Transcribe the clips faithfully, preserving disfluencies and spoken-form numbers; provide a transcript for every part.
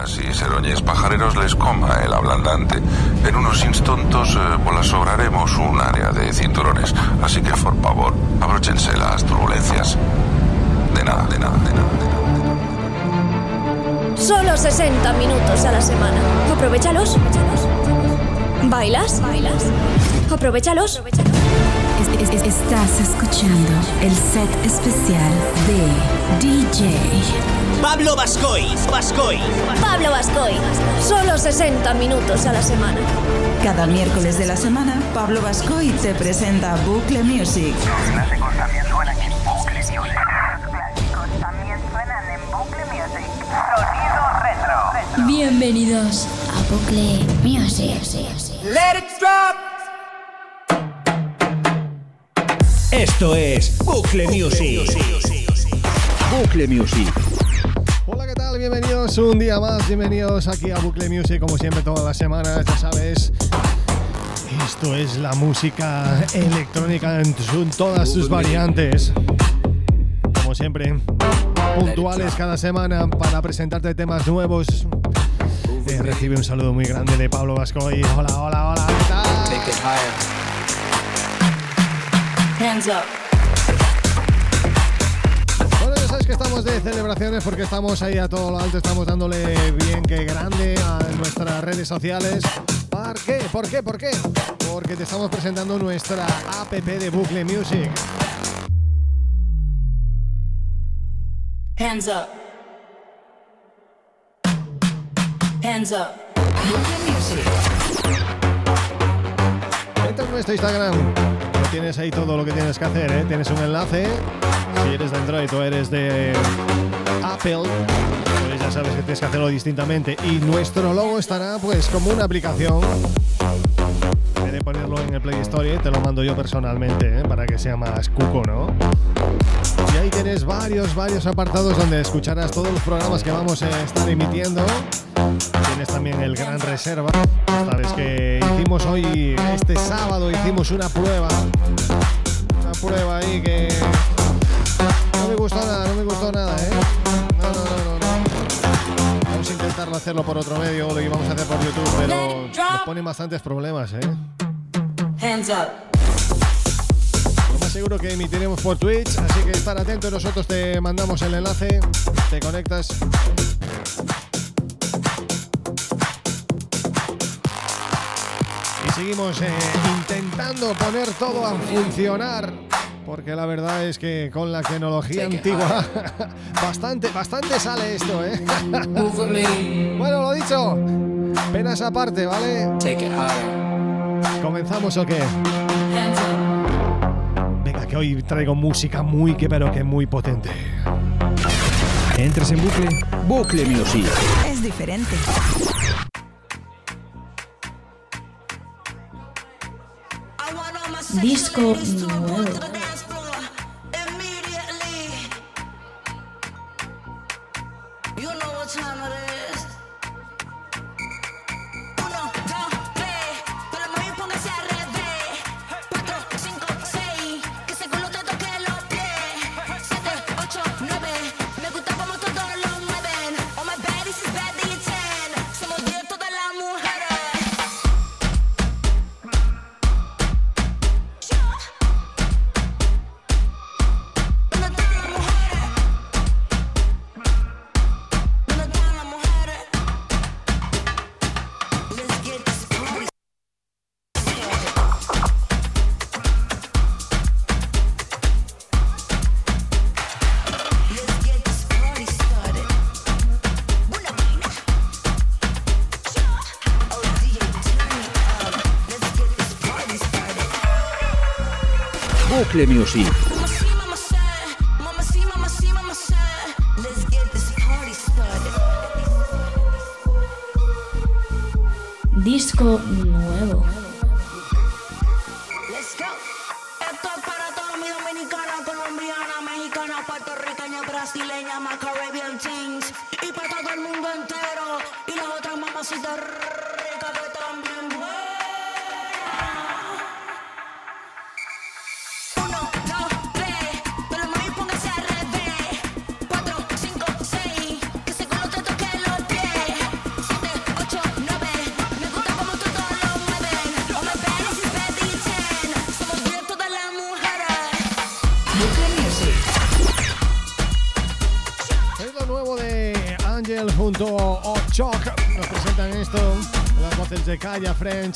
Cabras y seroñes pajareros les coma el ablandante. En unos instantos eh, pues sobraremos un área de cinturones. Así que, por favor, abróchense las turbulencias. De nada, de nada, de nada, de nada. Solo sesenta minutos a la semana. Aprovéchalos. ¿Bailas? ¿Bailas? Aprovéchalos. Es, es, es, estás escuchando el set especial de D J Pablo Bascoy. Bascoy. Pablo Bascoy. Solo sesenta minutos a la semana. Cada miércoles de la semana, Pablo Bascoy te presenta Bucle Music. Los clásicos también suenan en Bucle Music. Los clásicos también suenan en Bucle Music. Sonido retro. retro. Bienvenidos a Bucle Music. Let it drop. Esto es Bucle Music. Bucle Music. Hola, ¿qué tal? Bienvenidos un día más, bienvenidos aquí a Bucle Music, como siempre todas las semanas, ya sabes. Esto es la música electrónica en su, todas sus variantes. Como siempre, puntuales cada semana para presentarte temas nuevos. Eh, recibe un saludo muy grande de Pablo Bascoy. Hola, hola, hola, ¿qué tal? Hands up. Bueno, ya sabes que estamos de celebraciones porque estamos ahí a todo lo alto, estamos dándole bien que grande a nuestras redes sociales. ¿Por qué? ¿Por qué? ¿Por qué? Porque te estamos presentando nuestra app de Bucle Music. Hands up. Hands up. Bucle Music. Entra en nuestro Instagram. Tienes ahí todo lo que tienes que hacer, ¿eh? Tienes un enlace. Si eres de Android o eres de Apple, pues ya sabes que tienes que hacerlo distintamente. Y nuestro logo estará pues como una aplicación. En vez de ponerlo en el Play Store, ¿eh? Te lo mando yo personalmente, ¿eh? Para que sea más cuco, ¿no? Y ahí tienes varios, varios apartados donde escucharás todos los programas que vamos a estar emitiendo. Tienes también el Gran Reserva. Sabes que hicimos hoy, este sábado, hicimos una prueba. Una prueba ahí que no me gustó nada, no me gustó nada, ¿eh? No, no, no, no, no. Vamos a intentarlo hacerlo por otro medio, lo íbamos a hacer por YouTube, pero nos ponen bastantes problemas, ¿eh? Hands up. Lo más seguro que emitiremos por Twitch, así que estar atento. Nosotros te mandamos el enlace, te conectas. Seguimos eh, intentando poner todo a funcionar, porque la verdad es que con la tecnología antigua bastante, bastante sale esto, ¿eh? Bueno, lo dicho, penas aparte, ¿vale? ¿Comenzamos o qué? Venga, que hoy traigo música muy, que pero que muy potente. Entres en Bucle, Bucle Music. Es diferente. Disco nuevo. Bucle Music. Disco nuevo. Let's go. Esto es para toda mi dominicana, colombiana, mexicana, puertorriqueña, brasileña, más Caribbean things. Y para todo el mundo entero. Y las otras mamacitas ricas que también buenas. Uno, dos, tres. Pero mami, póngase al revés. Cuatro, cinco, seis. Que ese culo te toque los pies. nuevo de Ángel junto a Ochok. Nos presentan esto en las voces de Kaya French.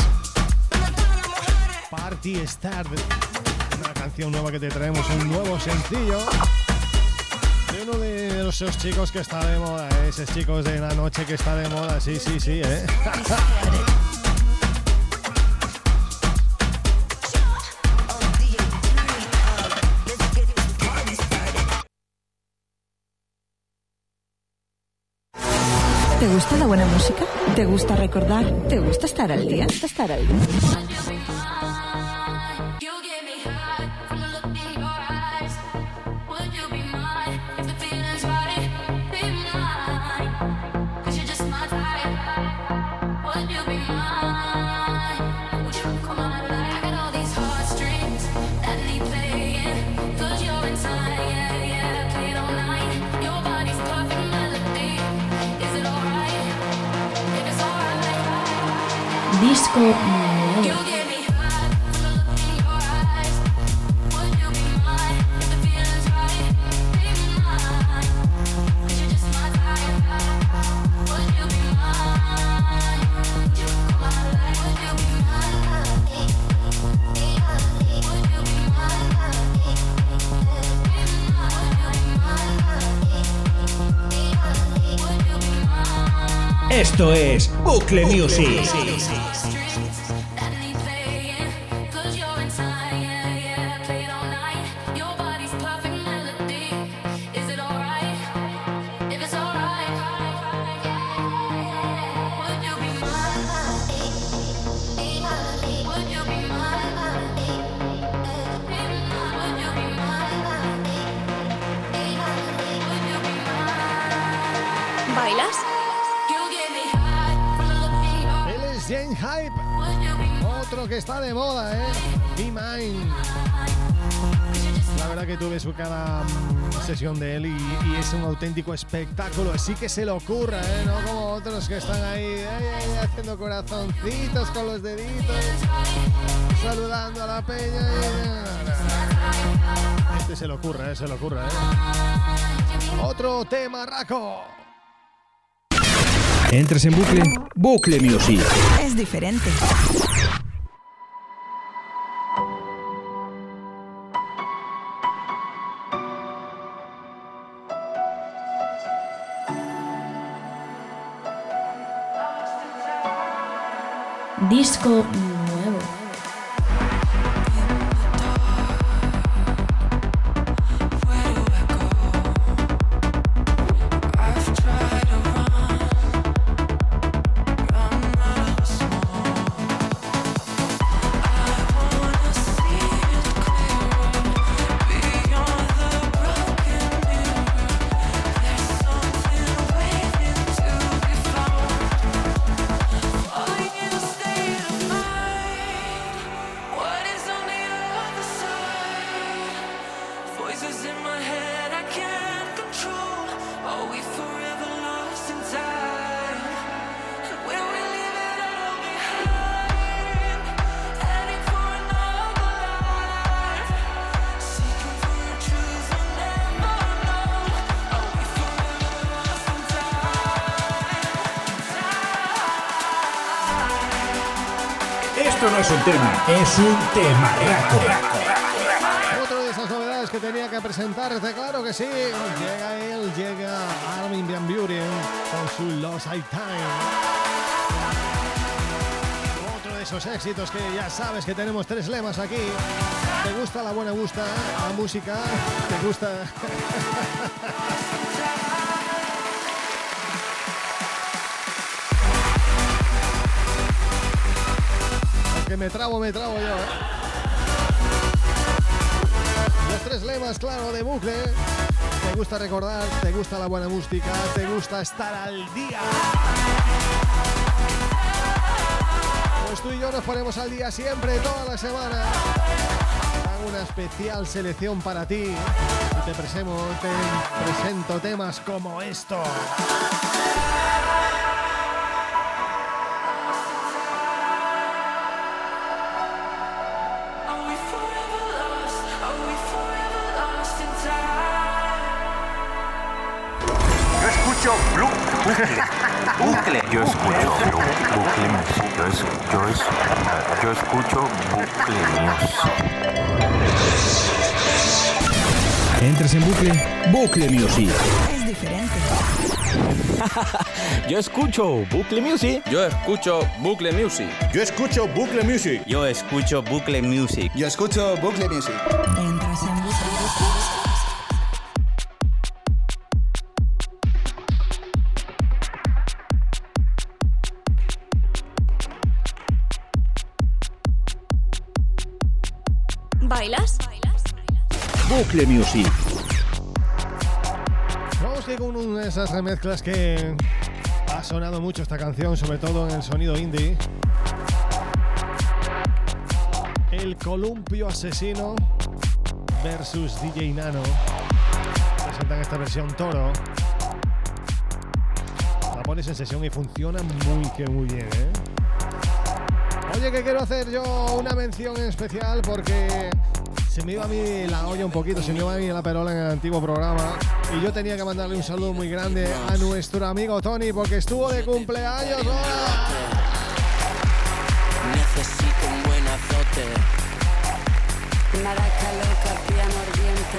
Party Start. Una canción nueva que te traemos, un nuevo sencillo de uno de esos chicos que está de moda, ¿eh? Esos chicos de la noche que está de moda, sí, sí, sí, ¿eh? ¿Te gusta la buena música? ¿Te gusta recordar? ¿Te gusta estar al día? ¿Estar al día? Disco nuevo. Esto es Bucle Music. ¿Bailas? Él es Jane Hype, otro que está de moda, ¿eh? Be Mine. La verdad que tuve su cada mm, sesión de él y, y es un auténtico espectáculo, así que se le ocurra, ¿eh? No como otros que están ahí ay, ay, haciendo corazoncitos con los deditos, saludando a la peña. Y... Este se le ocurra, ¿eh? Se le ocurra, ¿eh? Otro tema, Raco. Entres en bucle, Bucle Music. Es diferente. Disco nuevo. Esto no es un tema, es un tema raco. Otra de esas novedades que tenía que presentarte, claro que sí. Llega él, llega Armin van Buuren con su Lost I Time. Otro de esos éxitos que ya sabes que tenemos tres lemas aquí. ¿Te gusta la buena gusta? La música, ¿te gusta? Que me trabo, me trabo yo, ¿eh? Los tres lemas, claro, de Bucle. Te gusta recordar, te gusta la buena música, te gusta estar al día. Pues tú y yo nos ponemos al día siempre, toda la semana. Hago una especial selección para ti y te presento, te presento temas como esto. escucho Blue Bucle. Bucle. Yo escucho Blue Bucle Music. Yo, es, yo, es, yo escucho Bucle Music. Entres en bucle, Bucle Music. Es diferente. Yo escucho Bucle Music. Yo escucho Bucle Music. Yo escucho Bucle Music. Yo escucho Bucle Music. Yo escucho Bucle Music. Entras en bucle. ¿Bailas? Bucle Music. Vamos que con una de esas remezclas que ha sonado mucho esta canción, sobre todo en el sonido indie. El Columpio Asesino versus D J Nano presentan esta versión Toro. La pones en sesión y funciona muy que muy bien, ¿eh? Oye, que quiero hacer yo una mención especial porque se me iba a mí la olla un poquito, se me iba a mí la perola en el antiguo programa y yo tenía que mandarle un saludo muy grande a nuestro amigo Tony porque estuvo de cumpleaños. ¡Hola! Necesito un buen azote. Maraca loca, piano ardiente.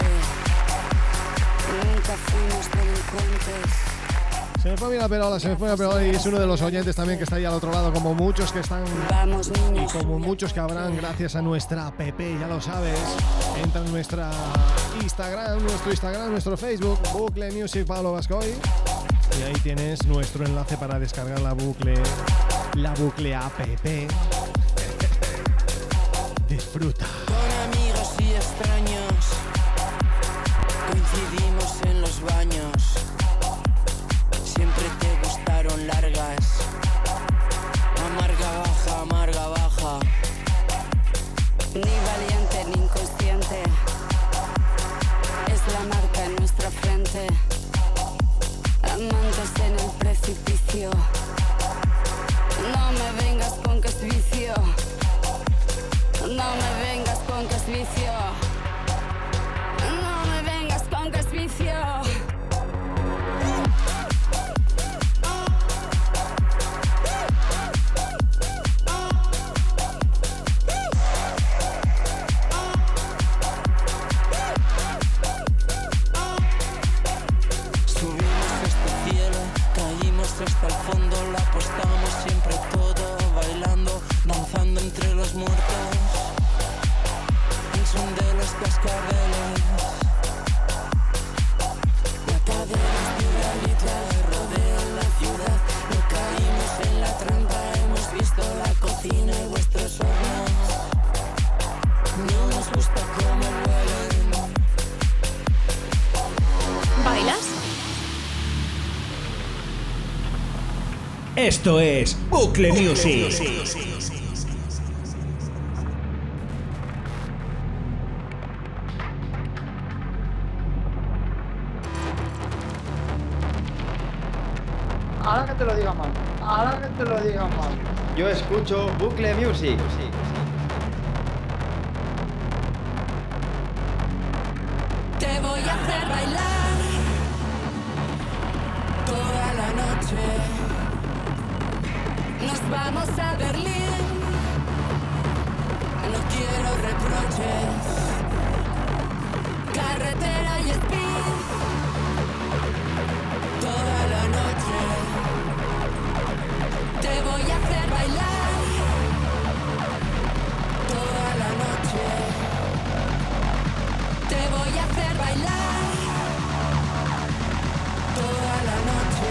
Nunca fuimos delincuentes. Se me fue bien la perola, se me fue la perola y es uno de los oyentes también que está ahí al otro lado, como muchos que están Vamos, niños, y como muchos que habrán gracias a nuestra app, ya lo sabes. Entra en nuestra Instagram, nuestro Instagram, nuestro Facebook, Bucle Music Pablo Bascoy, y ahí tienes nuestro enlace para descargar la bucle, la bucle app. Disfruta. Con amigos y extraños coincidimos en los baños. Siempre te gustaron largas. Amarga baja, amarga baja. Ni valiente ni inconsciente. Es la marca en nuestra frente. Amantes en el precipicio. No me vengas con que es vicio. No me vengas con que es vicio. No me vengas con que es vicio. Hasta el fondo la apostamos, siempre todo bailando, danzando entre los muertos, el son de los cascabeles. La cadena espiralita rodea la ciudad, no caímos en la trampa, hemos visto la cocina y vuestros hornos. No nos gusta cómo huelen. ¿Bailas? Esto es Bucle Music. Ahora que te lo diga mal. Ahora que te lo diga mal. Yo escucho Bucle Music. Te voy a hacer bailar toda la noche. Nos vamos a Berlín. No quiero reproches. Carretera y speed. Toda la noche. Te voy a hacer bailar. Toda la noche. Te voy a hacer bailar. Toda la noche.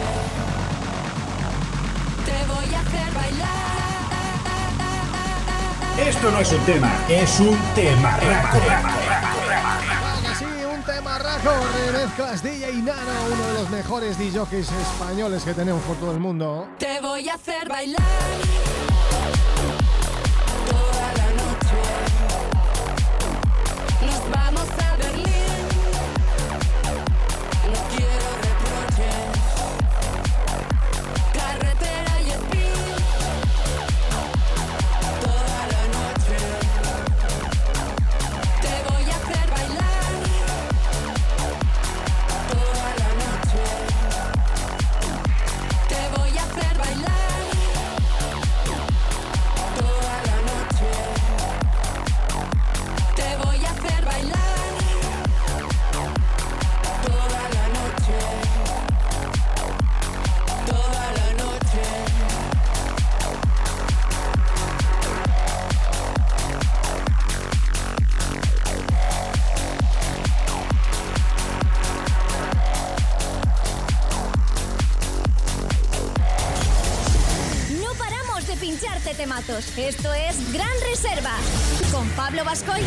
Te voy a hacer bailar. Esto no es un tema, es un tema raco. Sí, un tema raco. Remezclas D J Nano, uno de los mejores D Js españoles que tenemos por todo el mundo. Te voy a hacer bailar. Toda la noche. Nos vamos a Berlín. No quiero reproches. Carretera y speed. Toda la noche. Te voy a hacer bailar. Toda la noche. doce temazos. Esto es Gran Reserva con Pablo Bascoy.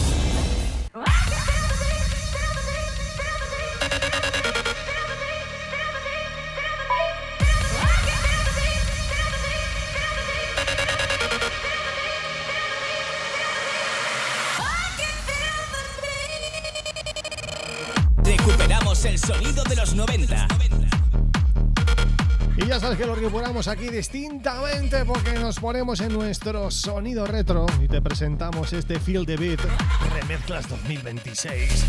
Recuperamos el sonido de los noventa. Y ya sabes que lo recuperamos aquí distintamente porque nos ponemos en nuestro sonido retro y te presentamos este Feel the Beat Remezclas dos mil veintiséis.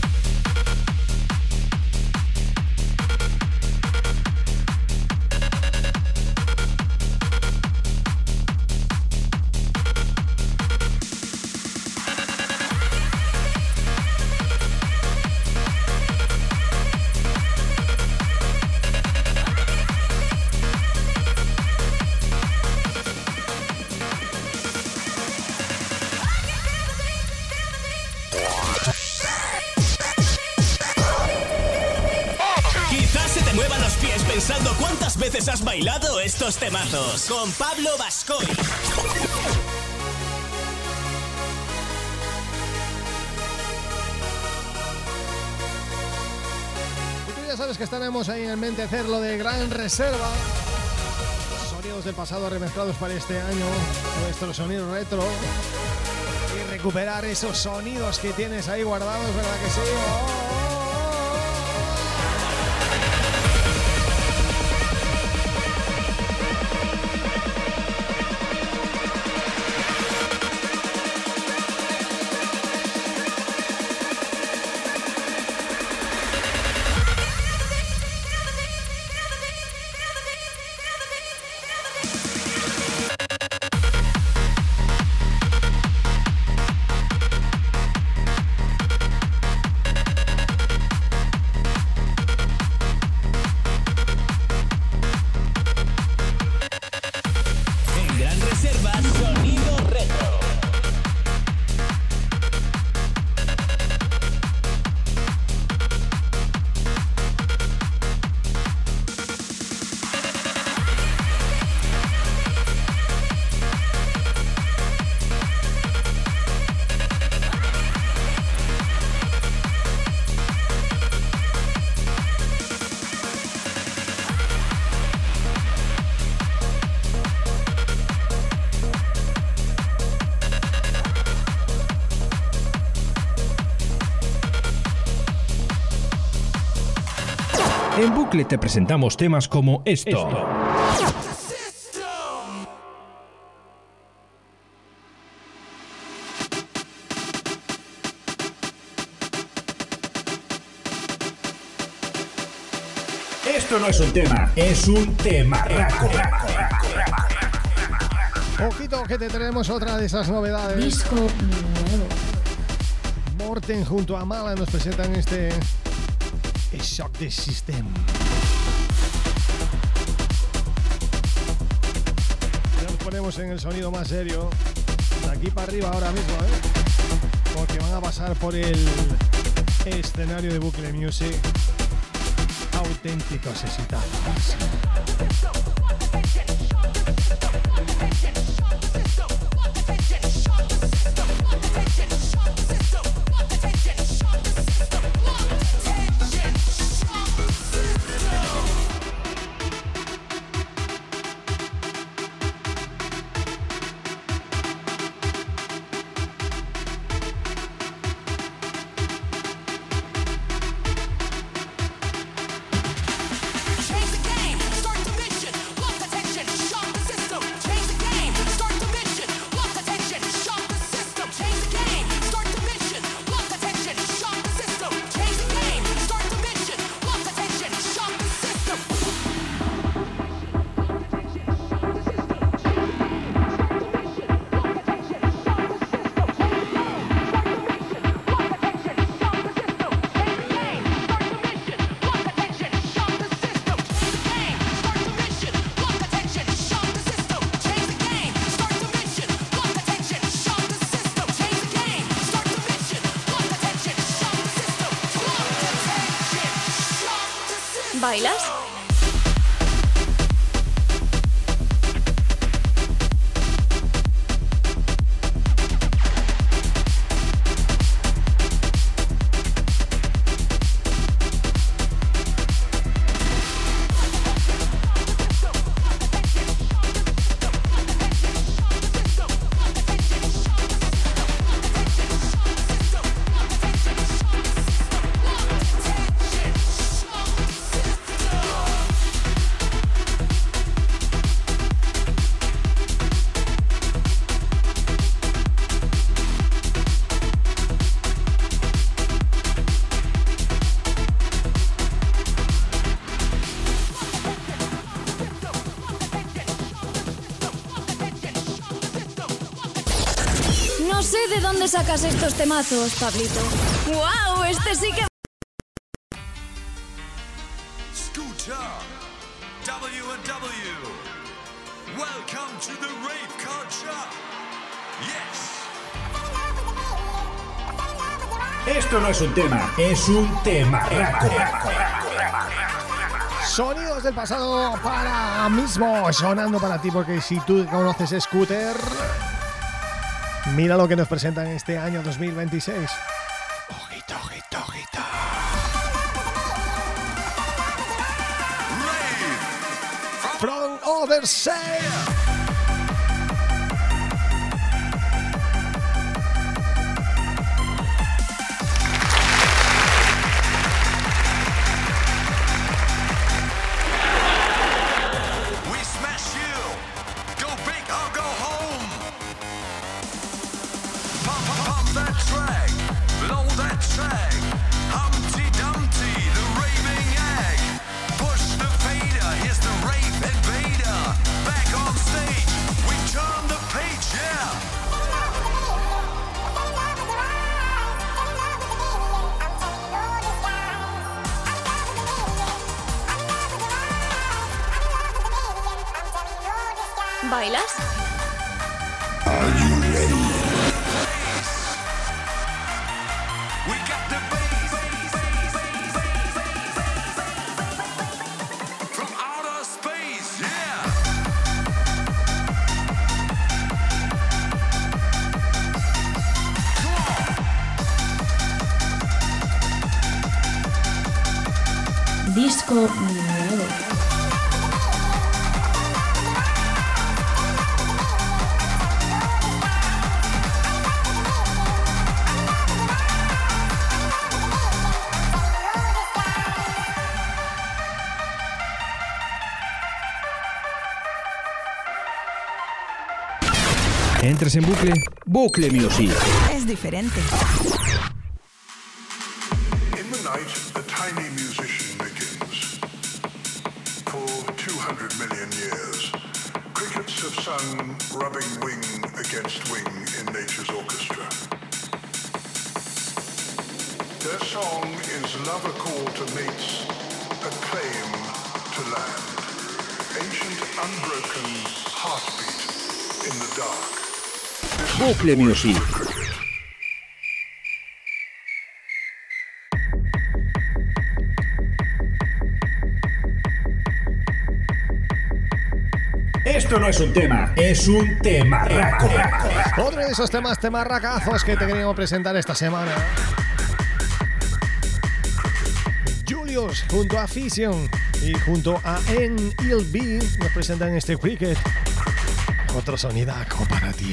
Pensando cuántas veces has bailado estos temazos con Pablo Bascoy. Y tú ya sabes que estaremos ahí en mente hacerlo de Gran Reserva. Sonidos del pasado remezclados para este año, nuestro sonido retro. Y recuperar esos sonidos que tienes ahí guardados, ¿verdad que sí? ¡Oh! En bucle te presentamos temas como esto. esto. Esto no es un tema, es un temarraco. Ojito que te tenemos otra de esas novedades. Disco nuevo. Morten junto a Mala nos presentan este Shock the System. Ya nos ponemos en el sonido más serio. De aquí para arriba ahora mismo, ¿eh? Porque van a pasar por el escenario de Bucle Music auténticos exitazos. ¿Bailas? No sé de dónde sacas estos temazos, Pablito. ¡Wow! Este sí que... Scooter, W and W. Welcome to the rave culture. Yes. Esto no es un tema, es un tema raco. Sonidos del pasado para mismo, sonando para ti, porque si tú conoces Scooter, mira lo que nos presentan este año dos mil veintiséis. Ojito, ojito, ojito. From Overseas. ¿Bailas? Are you ready? We got the bass from outer space, yeah. Disco nuevo. Entres en bucle, Bucle Music. Es diferente. In the night, a tiny musician begins. For two hundred million years, crickets have sung rubbing wing against wing in nature's orchestra. Their song is love a call to mates, a claim to land. Ancient unbroken heartbeat in the dark. Bucle Music. Esto no es un tema, es un temarraco. Otro de esos temas temarracazos que te queríamos presentar esta semana. Julius junto a Fission y junto a N L B nos presentan este Cricket. Otro sonidaco para ti.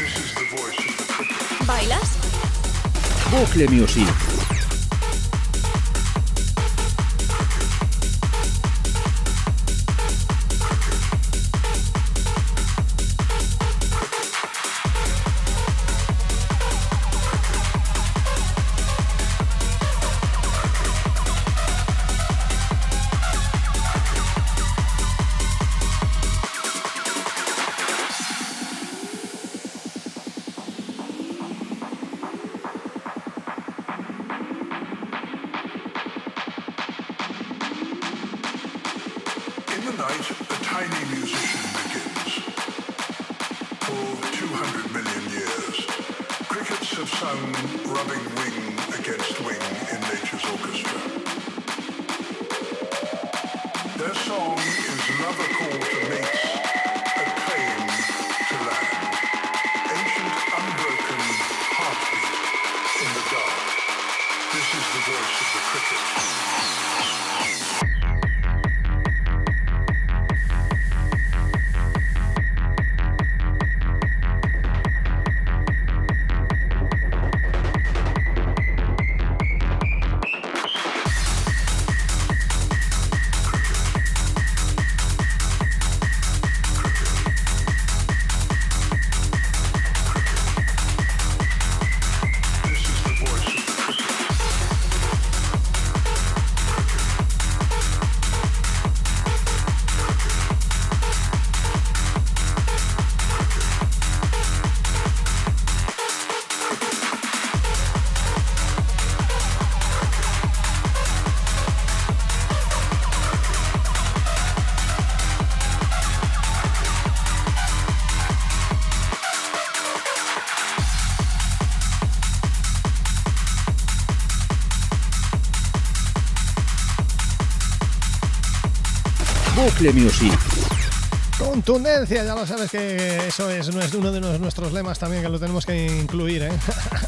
¿Bailas? Bucle Music. Bucle Music. Contundencia, ya lo sabes que eso es uno de nuestros lemas también, que lo tenemos que incluir, ¿eh?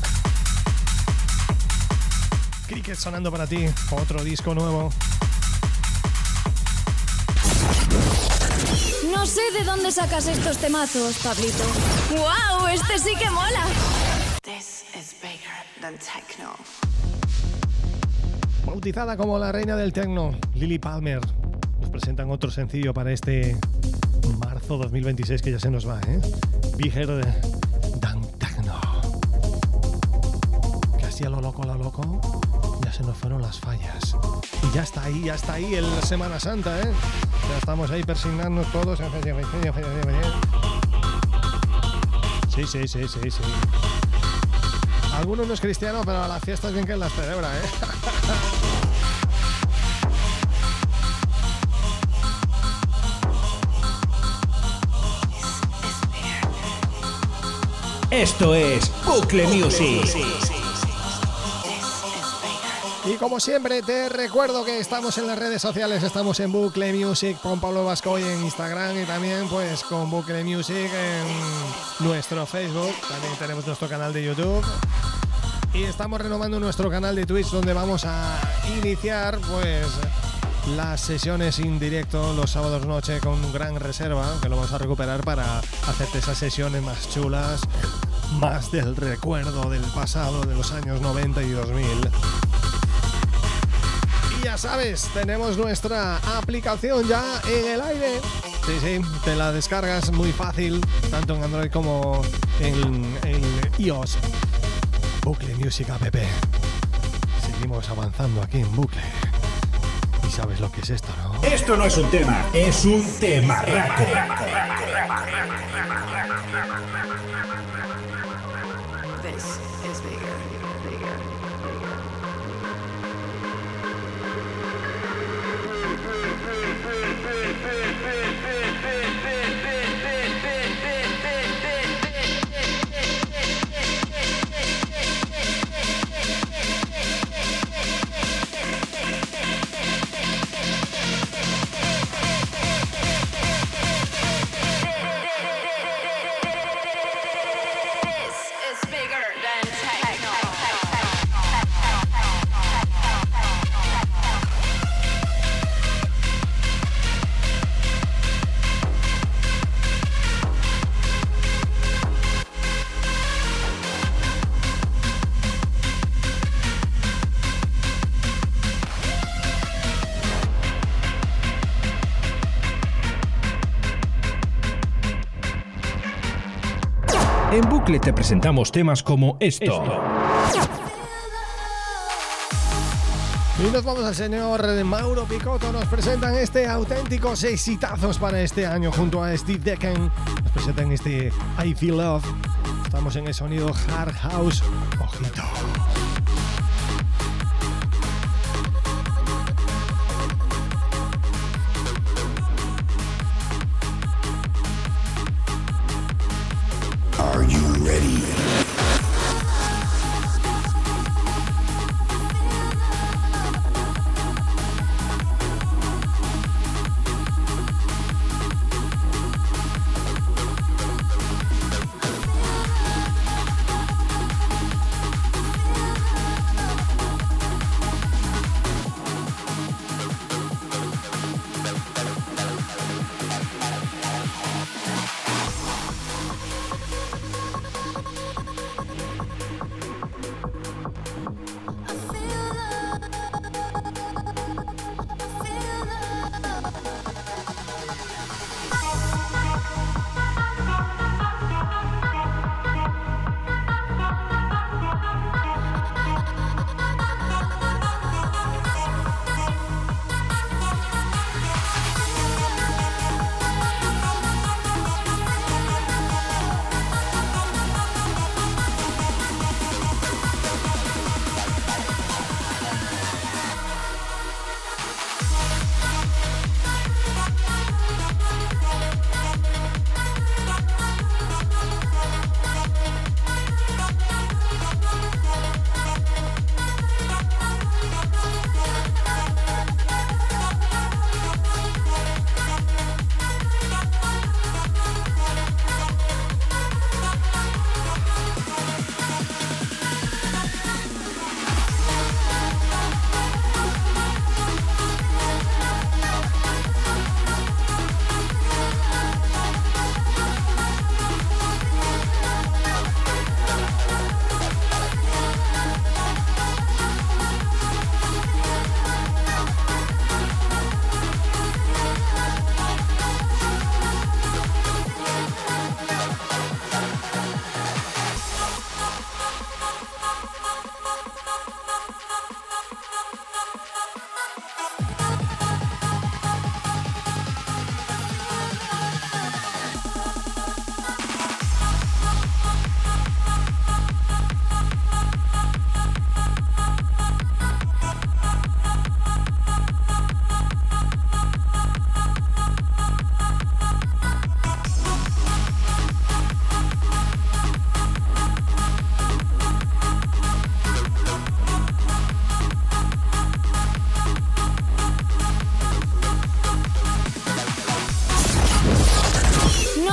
Cricket sonando para ti, otro disco nuevo. No sé de dónde sacas estos temazos, Pablito. ¡Wow! Este sí que mola. This is bigger than techno. Bautizada como la reina del techno, Lily Palmer, nos presentan otro sencillo para este marzo dos mil veintiséis que ya se nos va, ¿eh? Bigger than techno. Casi a lo loco, a lo loco, ya se nos fueron las fallas. Y ya está ahí, ya está ahí el Semana Santa, ¿eh? Ya estamos ahí persignándonos todos. Sí, sí, sí, sí, sí. Algunos no es cristiano, pero a las fiestas bien que las celebra, ¿eh? Esto es Bucle Music. Y como siempre te recuerdo que estamos en las redes sociales, estamos en Bucle Music con Pablo Bascoy en Instagram y también pues con Bucle Music en nuestro Facebook, también tenemos nuestro canal de YouTube y estamos renovando nuestro canal de Twitch donde vamos a iniciar pues las sesiones en directo los sábados noche con gran reserva, que lo vamos a recuperar para hacerte esas sesiones más chulas, más del recuerdo del pasado de los años noventa y dos mil. Ya sabes, tenemos nuestra aplicación ya en el aire. Sí, sí, te la descargas muy fácil, tanto en Android como en, en iOS. Bucle Music App. Seguimos avanzando aquí en Bucle. Y sabes lo que es esto, ¿no? Esto no es un tema, es un temarraco. This is bigger, bigger, bigger. En Bucle te presentamos temas como esto. esto. Y nos vamos al señor Mauro Picotto. Nos presentan este auténticos exitazos para este año junto a Steve Decken. Nos presentan este I Feel Love. Estamos en el sonido Hard House. Ojito. Are you ready?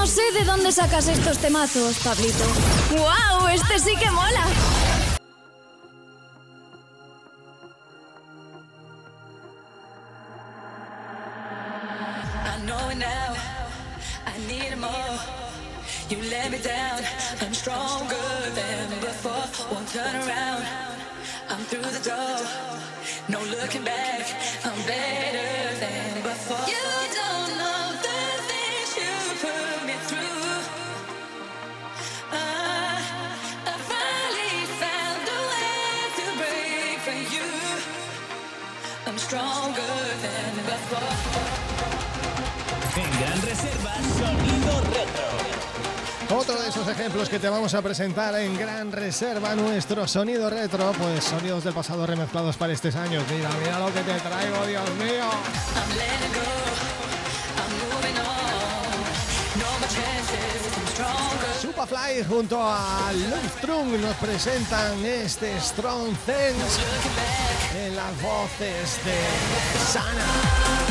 No sé de dónde sacas estos temazos, Pablito. ¡Wow! Este sí que mola. I know it now. I need more. You let me down. I'm stronger than before. Won't turn around. I'm through the door. No looking back. I'm better than before. You don't know the things you put me through. Uh, I finally found a way to break for you. I'm stronger than before. En Gran Reserva, Sonido Retro. Otro de esos ejemplos que te vamos a presentar en Gran Reserva, nuestro sonido retro, pues sonidos del pasado remezclados para estos años. Mira, mira lo que te traigo, Dios mío. Superfly junto a Lundström nos presentan este Strong Things en las voces de Sana.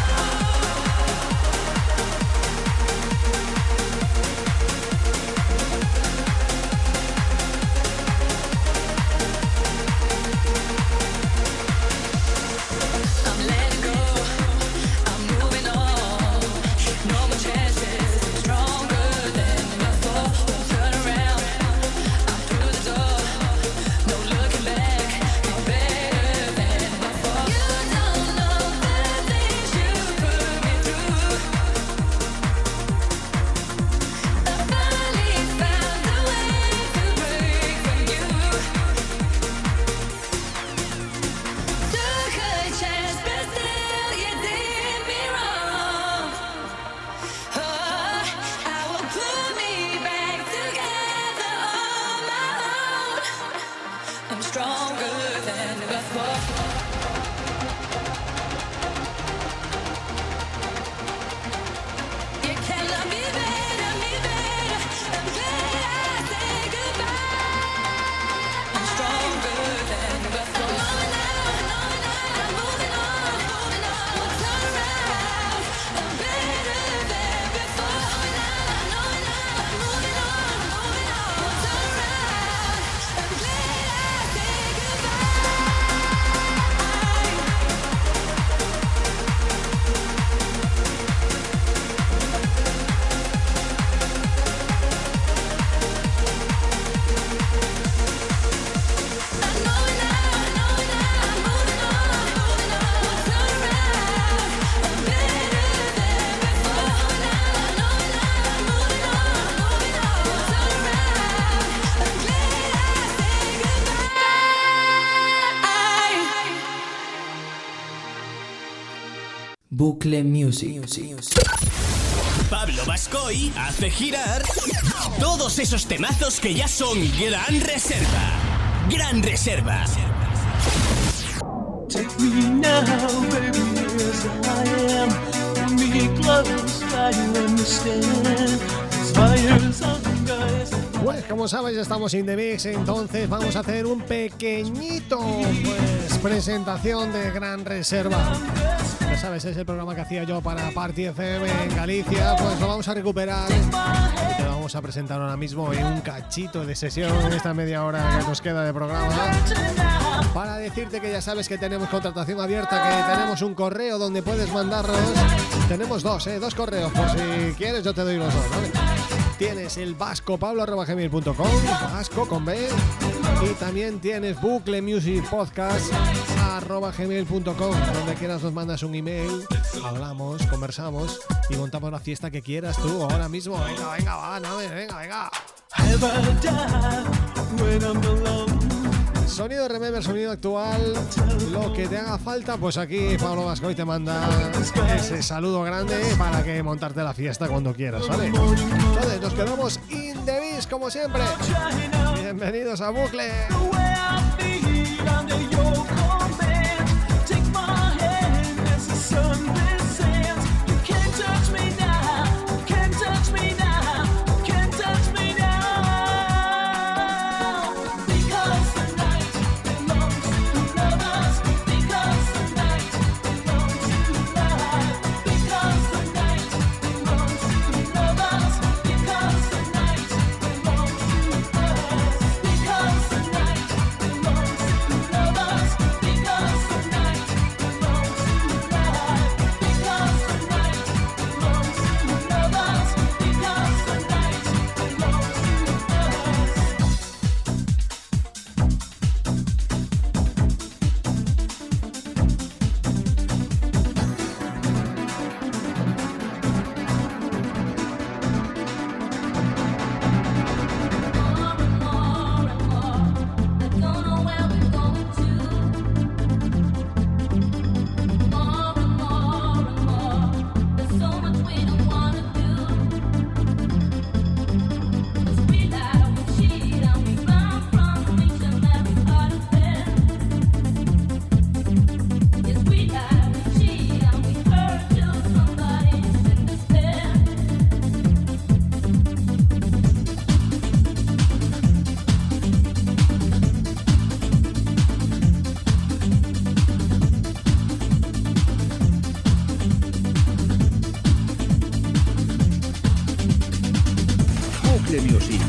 Bucle Music. Pablo Bascoy hace girar todos esos temazos que ya son Gran Reserva. Gran Reserva. Take me now, baby, as I am. Bring me close, try to understand. These fires on guys. Pues como sabéis estamos in the mix, entonces vamos a hacer un pequeñito pues presentación de Gran Reserva. Ya sabes, es el programa que hacía yo para Party F M en Galicia, pues lo vamos a recuperar y te lo vamos a presentar ahora mismo en un cachito de sesión en esta media hora que nos queda de programa, para decirte que ya sabes que tenemos contratación abierta, que tenemos un correo donde puedes mandarnos, tenemos dos, eh, dos correos, por si quieres yo te doy los dos, ¿vale? Tienes el vasco pablo arroba gmail punto com, vasco con B, y también tienes bucle music podcast arroba gmail punto com, donde quieras nos mandas un email, hablamos, conversamos y montamos la fiesta que quieras tú ahora mismo. Venga, venga, va, no, venga, venga. Sonido remember, sonido actual, lo que te haga falta, pues aquí Pablo Bascoy te manda ese saludo grande para que montarte la fiesta cuando quieras, ¿vale? Entonces nos quedamos in the biz como siempre. Bienvenidos a Bucle. Bucle Music.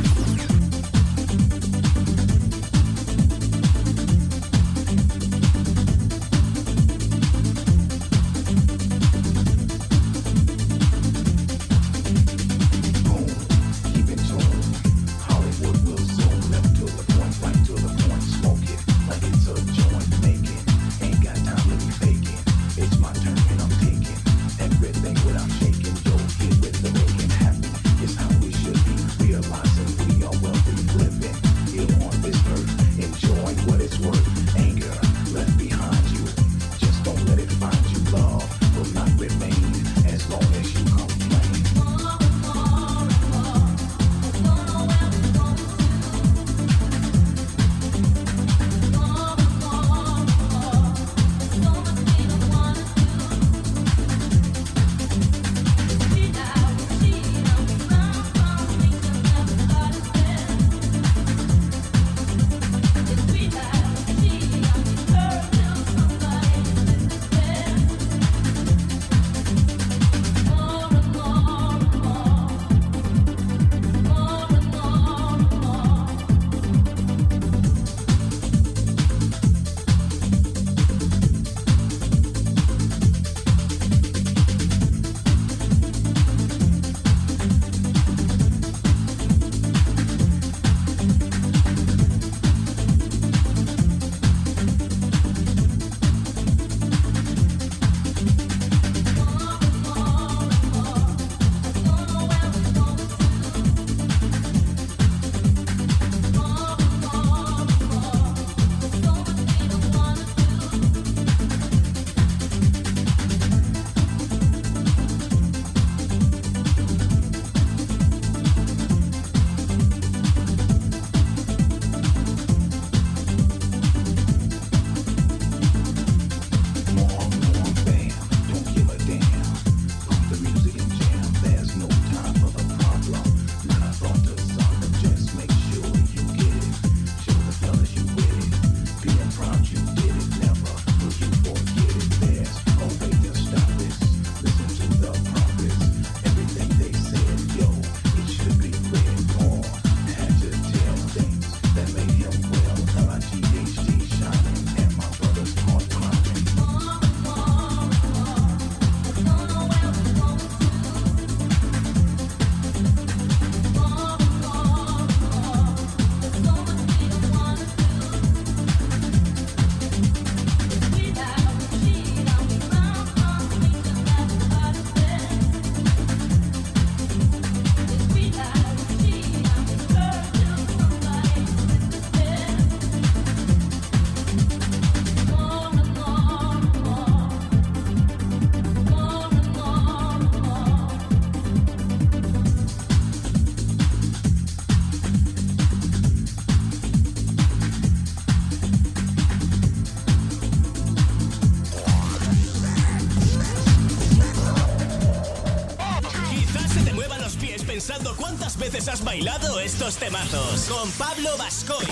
pensando cuántas veces has bailado estos temazos con Pablo Bascoy.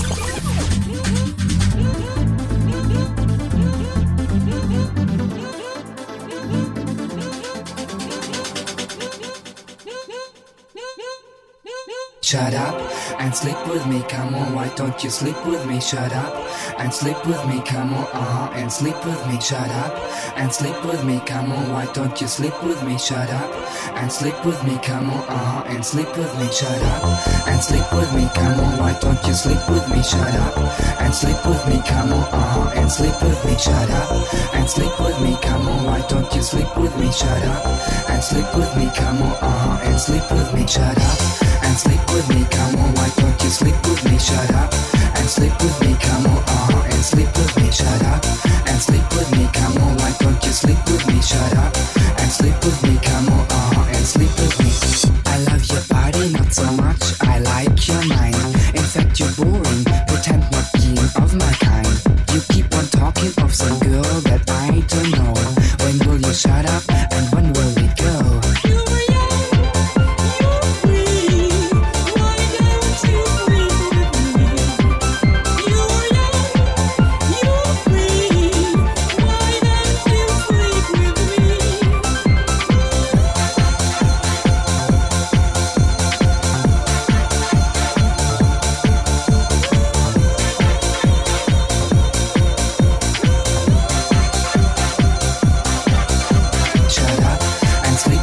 Shut up and sleep with me, come on, why don't you sleep with me? Shut up and sleep with me, come on, uh-huh, and sleep with me. Shut up and sleep with me, come on, why don't you sleep with me? Shut up and sleep with me, come on, uh-huh, and sleep with me. Shut up and sleep with me, come on, why don't you sleep with me? Shut up and sleep with me, come on, uh-huh, and sleep with me. Shut up and sleep with me, come on, why don't you sleep with me? Shut up and sleep with me, come on, uh-huh, and sleep with me. Shut up and sleep with me, come on, why don't you sleep with me? Shut up and sleep with me, come on, uh-huh, and sleep with me. Shut up and sleep with me, come on, why don't you sleep with me? Shut up and sleep with me, come on, uh-huh, and sleep with me. I love your body, not so much, I like your mind. In fact, you're boring, pretend not being of my kind. You keep on talking of some girl that I don't know. When will you shut up and when will we go?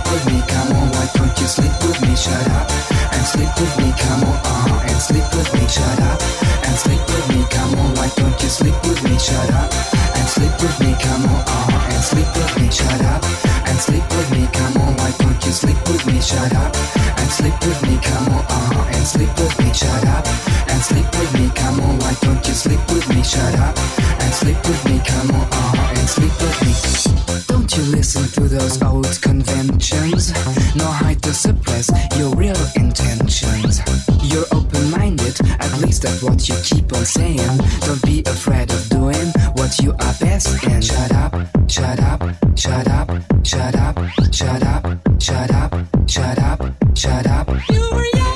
with me, come on, why don't you sleep with me? Shut up and sleep with me, come on, uh-huh, and sleep with me. Shut up and sleep with me, come on, why don't you sleep with me? Shut up and sleep with me, come on, uh-huh, and sleep with me. Shut up and sleep with me, come on, why don't you sleep with me? Shut up and sleep with me, come on, uh-huh, and sleep with me. Shut up and sleep with me, come on, why don't you sleep with me? Shut up and sleep with me, come on, uh-huh, and sleep with me. Don't you listen to those old conventions, nor hide to suppress your real intentions. You're open-minded, at least that's what you keep on saying. Don't be afraid of doing what you are best in. Shut up, shut up, shut up, shut up, shut up, shut up, shut up, shut up. You were young.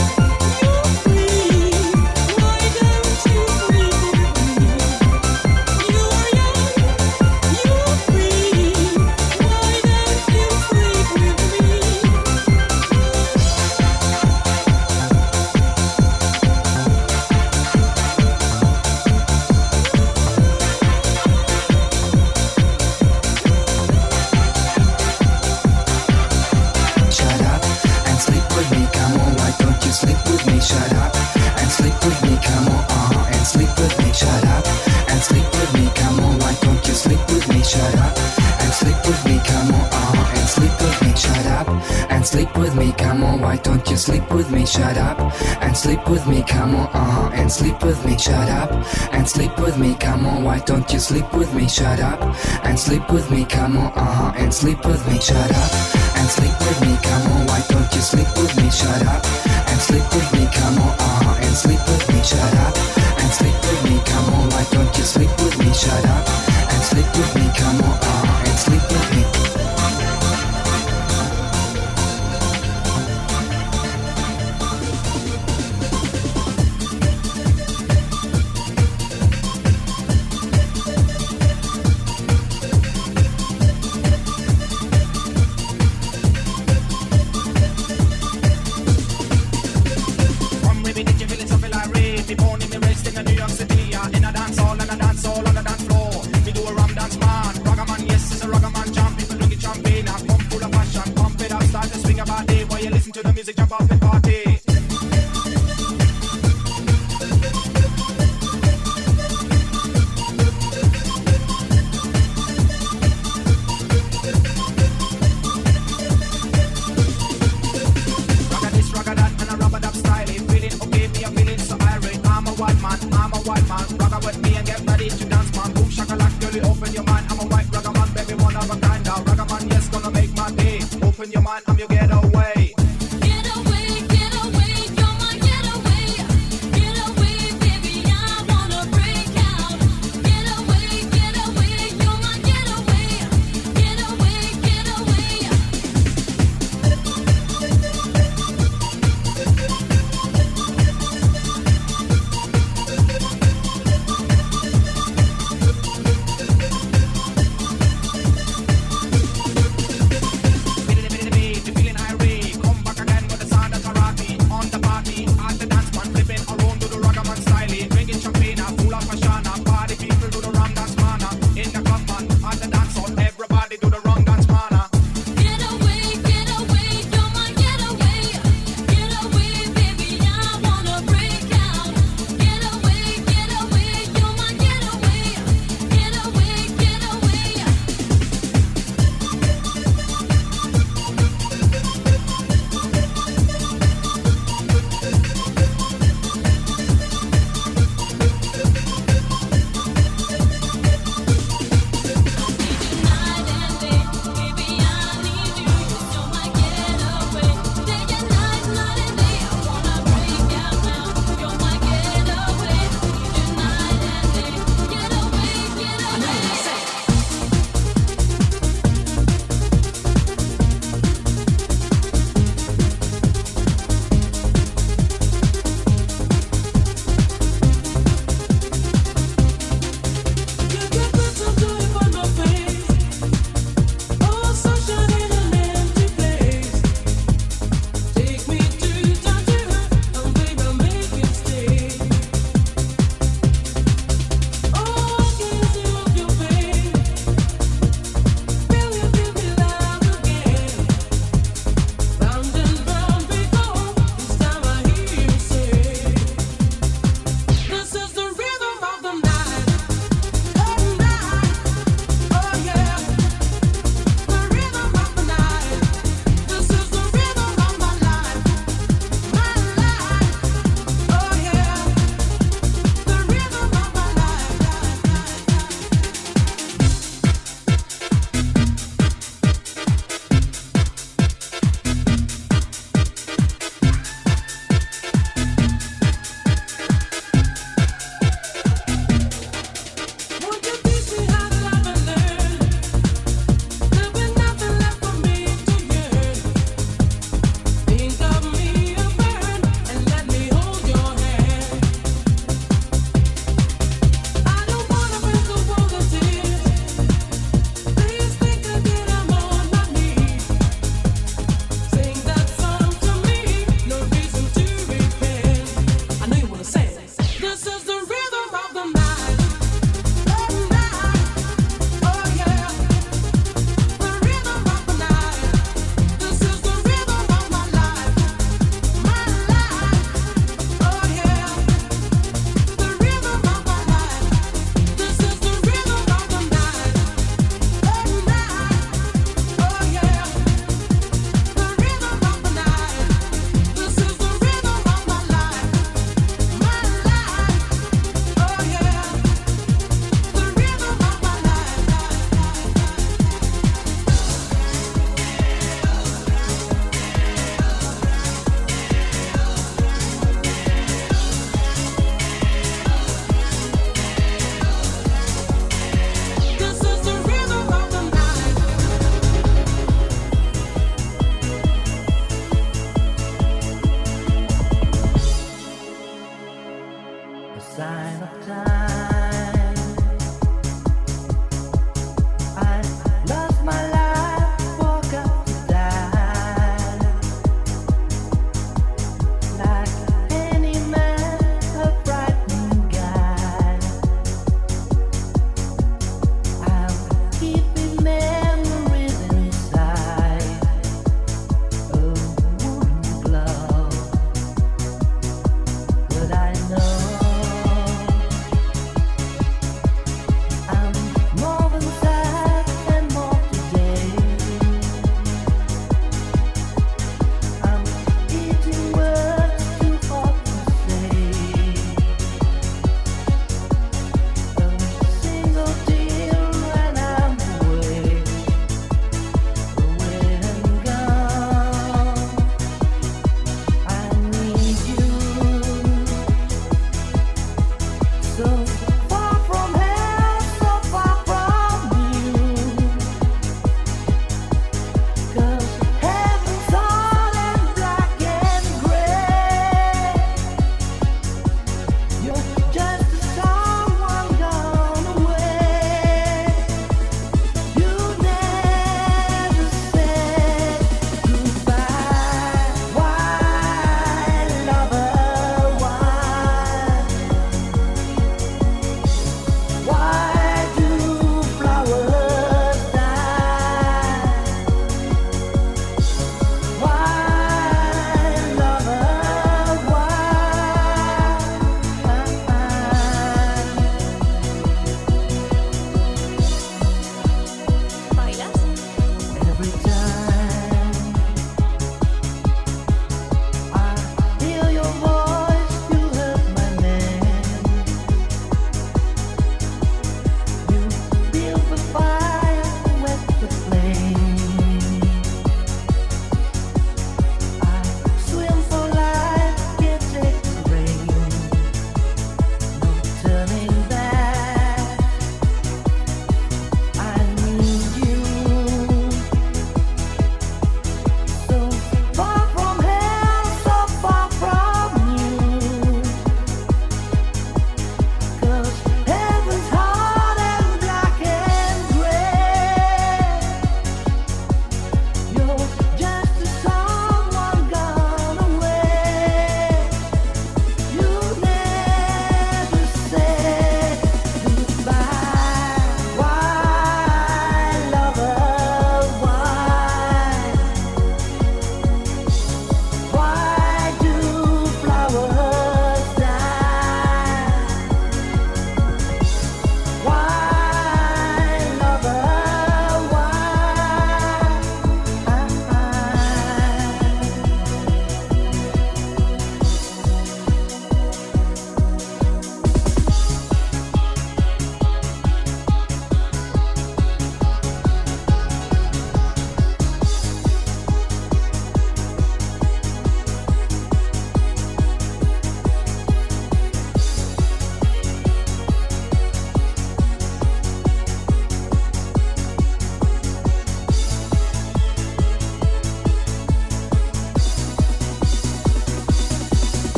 Sleep with me, come on, why don't you sleep with me? Shut up and sleep with me, come on, uh-huh, and sleep with me. Shut up and sleep with me, come on, why don't you sleep with me? Shut up and sleep with me, come on, uh-huh, and sleep with me. Shut up and sleep with me, come on, why don't you sleep with me? Shut up and sleep with me, come on, uh-huh, and sleep with me. Shut up and sleep with me, come on, why don't you sleep with me? Shut up and sleep with me, come on, uh-huh, and sleep with me.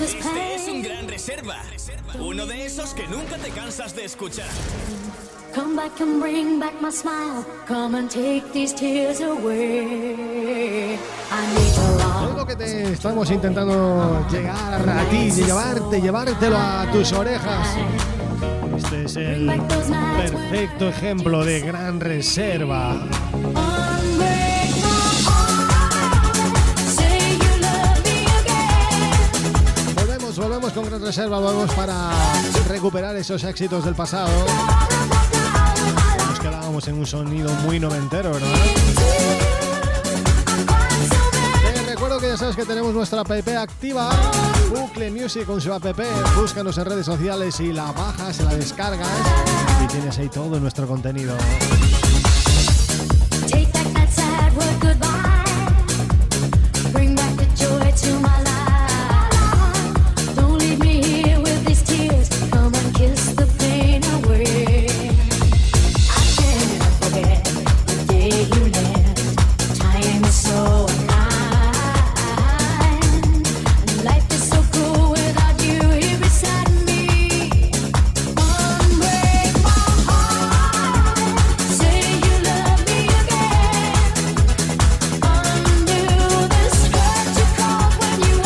this Este pain. es un gran reserva. Uno de esos que nunca te cansas de escuchar. Come back and bring back my smile. Come and take these tears away. I need your love. Todo lo que te estamos intentando llegar a ti, de llevarte, llevártelo a tus orejas. Este es el perfecto ejemplo de Gran Reserva. Volvemos, volvemos con Gran Reserva, volvemos para recuperar esos éxitos del pasado. Nos quedábamos en un sonido muy noventero, ¿verdad? Te recuerdo que ya sabes que tenemos nuestra app activa, Bucle Music con su app. Búscanos en redes sociales y la bajas, la descargas y tienes ahí todo nuestro contenido. Take back that sad word goodbye. Bring back the joy to my life. Don't leave me here with these tears. Come and kiss the pain away. I can't forget the day you left. Time is so unkind. And life is so cruel without you here beside me. Unbreak my heart. Say you love me again. Undo the skirt you caught when you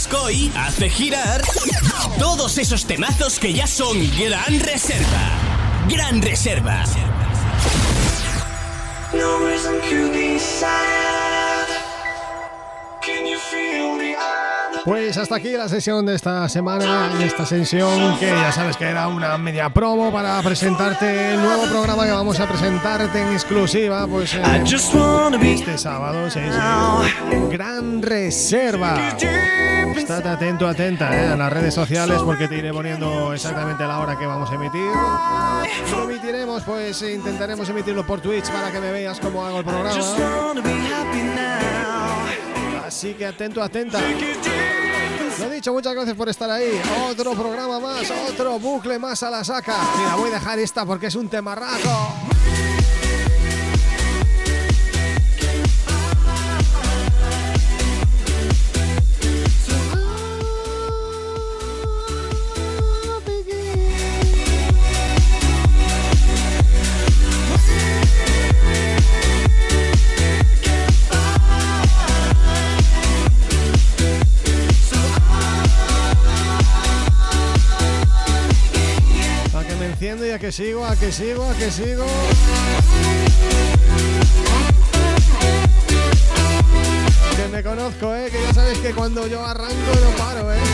Bascoy hace girar todos esos temazos que ya son Gran Reserva. Gran Reserva. No reason to be sad. Can you feel the Pues hasta aquí la sesión de esta semana, en esta sesión que ya sabes que era una media promo para presentarte el nuevo programa que vamos a presentarte en exclusiva, pues eh, este sábado, sí, sí. Gran Reserva. Estate atento, atenta eh, a las redes sociales porque te iré poniendo exactamente la hora que vamos a emitir. Lo emitiremos, pues intentaremos emitirlo por Twitch para que me veas cómo hago el programa. Así que atento, atenta. Lo dicho, muchas gracias por estar ahí. Otro programa más, otro bucle más a la saca. Mira, voy a dejar esta porque es un temarraco. Y a que sigo, a que sigo, a que sigo. Que me conozco, eh, que ya sabes que cuando yo arranco no paro, eh.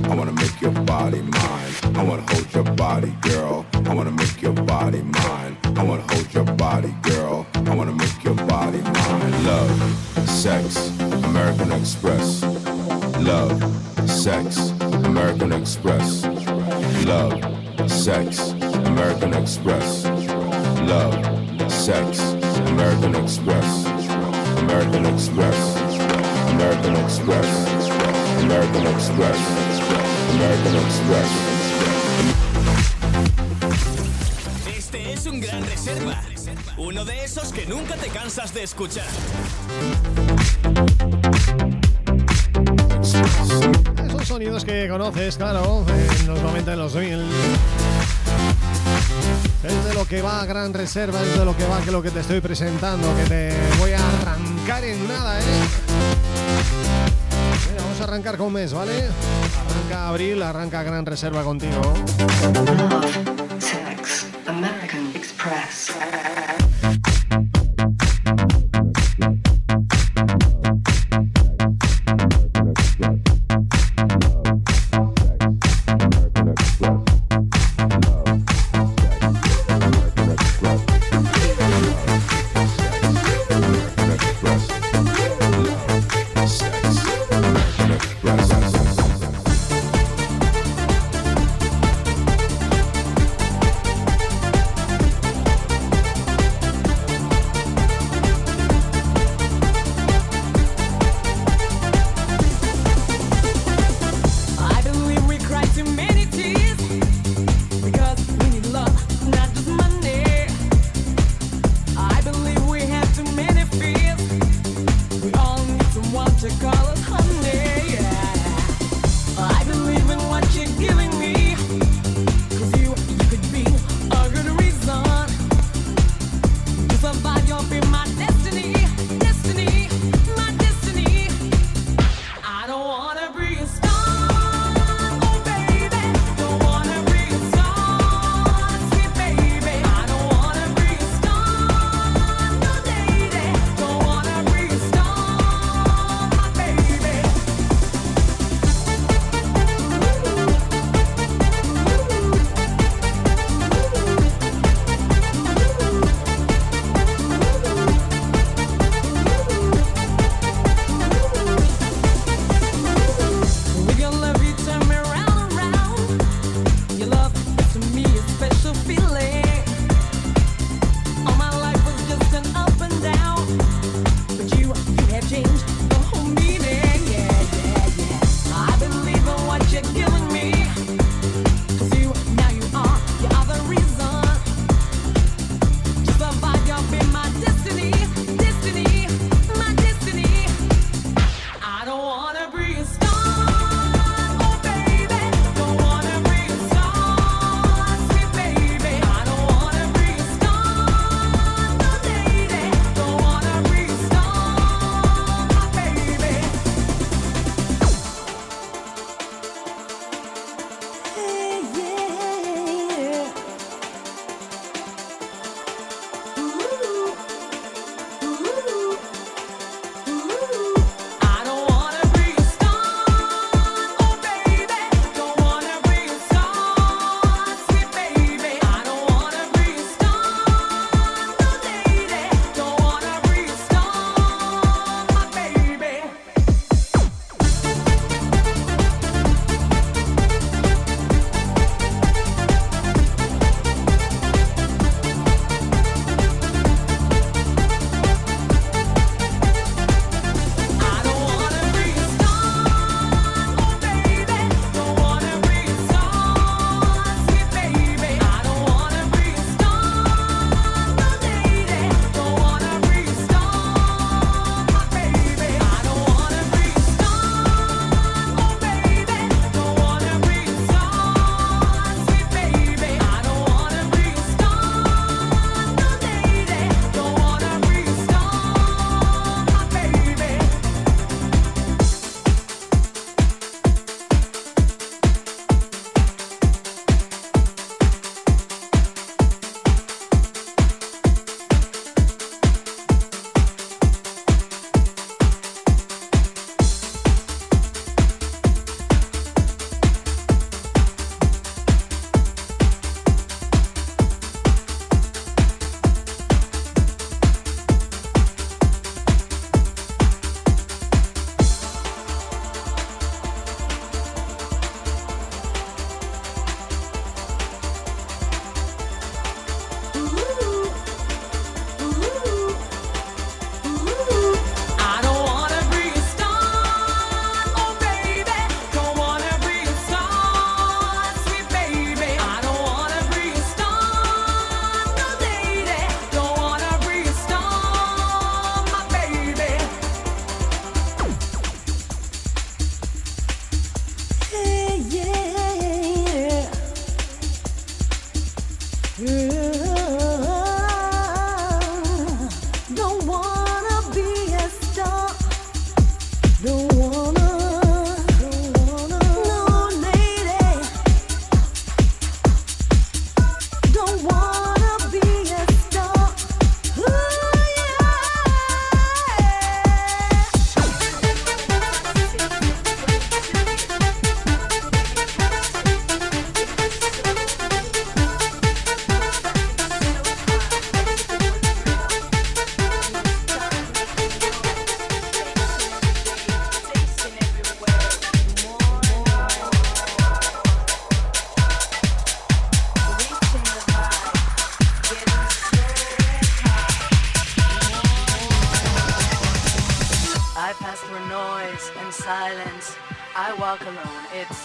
I wanna make your body mine. I wanna hold your body, girl. I wanna make your body mine. I wanna hold your body, girl. I wanna make your body mine. Love, sex, American Express. Love, sex, American Express. Love, sex, American Express. Love, sex, American Express. American Express. American Express. American Express. American Express. Este es un Gran Reserva. Uno de esos que nunca te cansas de escuchar. Esos sonidos que conoces, claro, en los noventa, en los dos mil. Es de lo que va Gran Reserva, es de lo que va que lo que te estoy presentando, que te voy a arrancar en nada, ¿eh? Mira, vamos a arrancar con un mes, ¿vale? Arranca abril, arranca Gran Reserva contigo. Love, sex, American Express.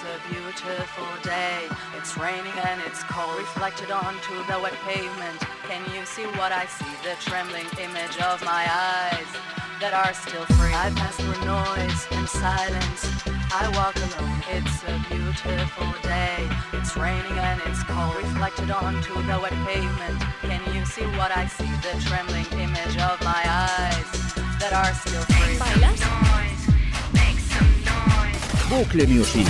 a beautiful day. It's raining and it's cold, reflected onto the wet pavement. Can you see what I see? The trembling image of my eyes that are still free. I pass through noise and silence. I walk alone. It's a beautiful day. It's raining and it's cold, reflected onto the wet pavement. Can you see what I see? The trembling image of my eyes that are still free. ¿Bailas? Bucle Music.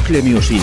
Bucle Music.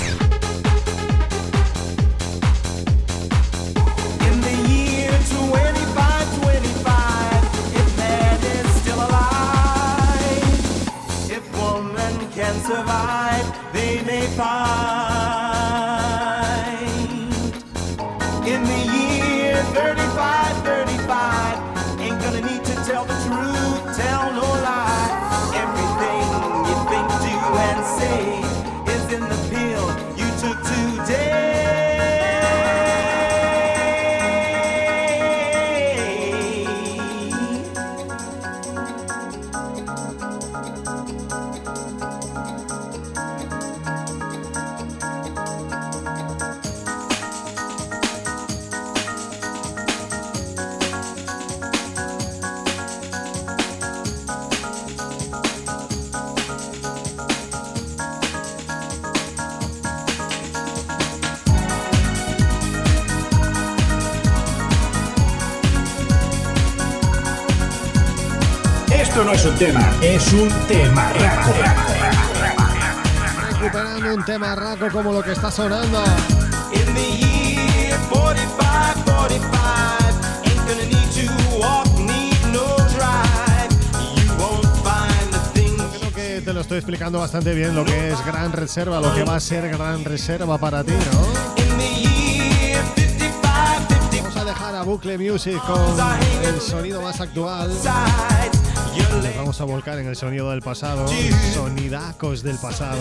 Esto no es un tema, es un tema raco. Recuperando un tema raco como lo que está sonando. In the year forty-five, forty-five, ain't gonna need to walk, need no drive. You won't find the thing. Creo que te lo estoy explicando bastante bien lo que es Gran Reserva, lo que va a ser Gran Reserva para ti, ¿no? In the year fifty-five, fifty. Vamos a dejar a Bucle Music con el sonido más actual. Nos vamos a volcar en el sonido del pasado, sonidacos del pasado.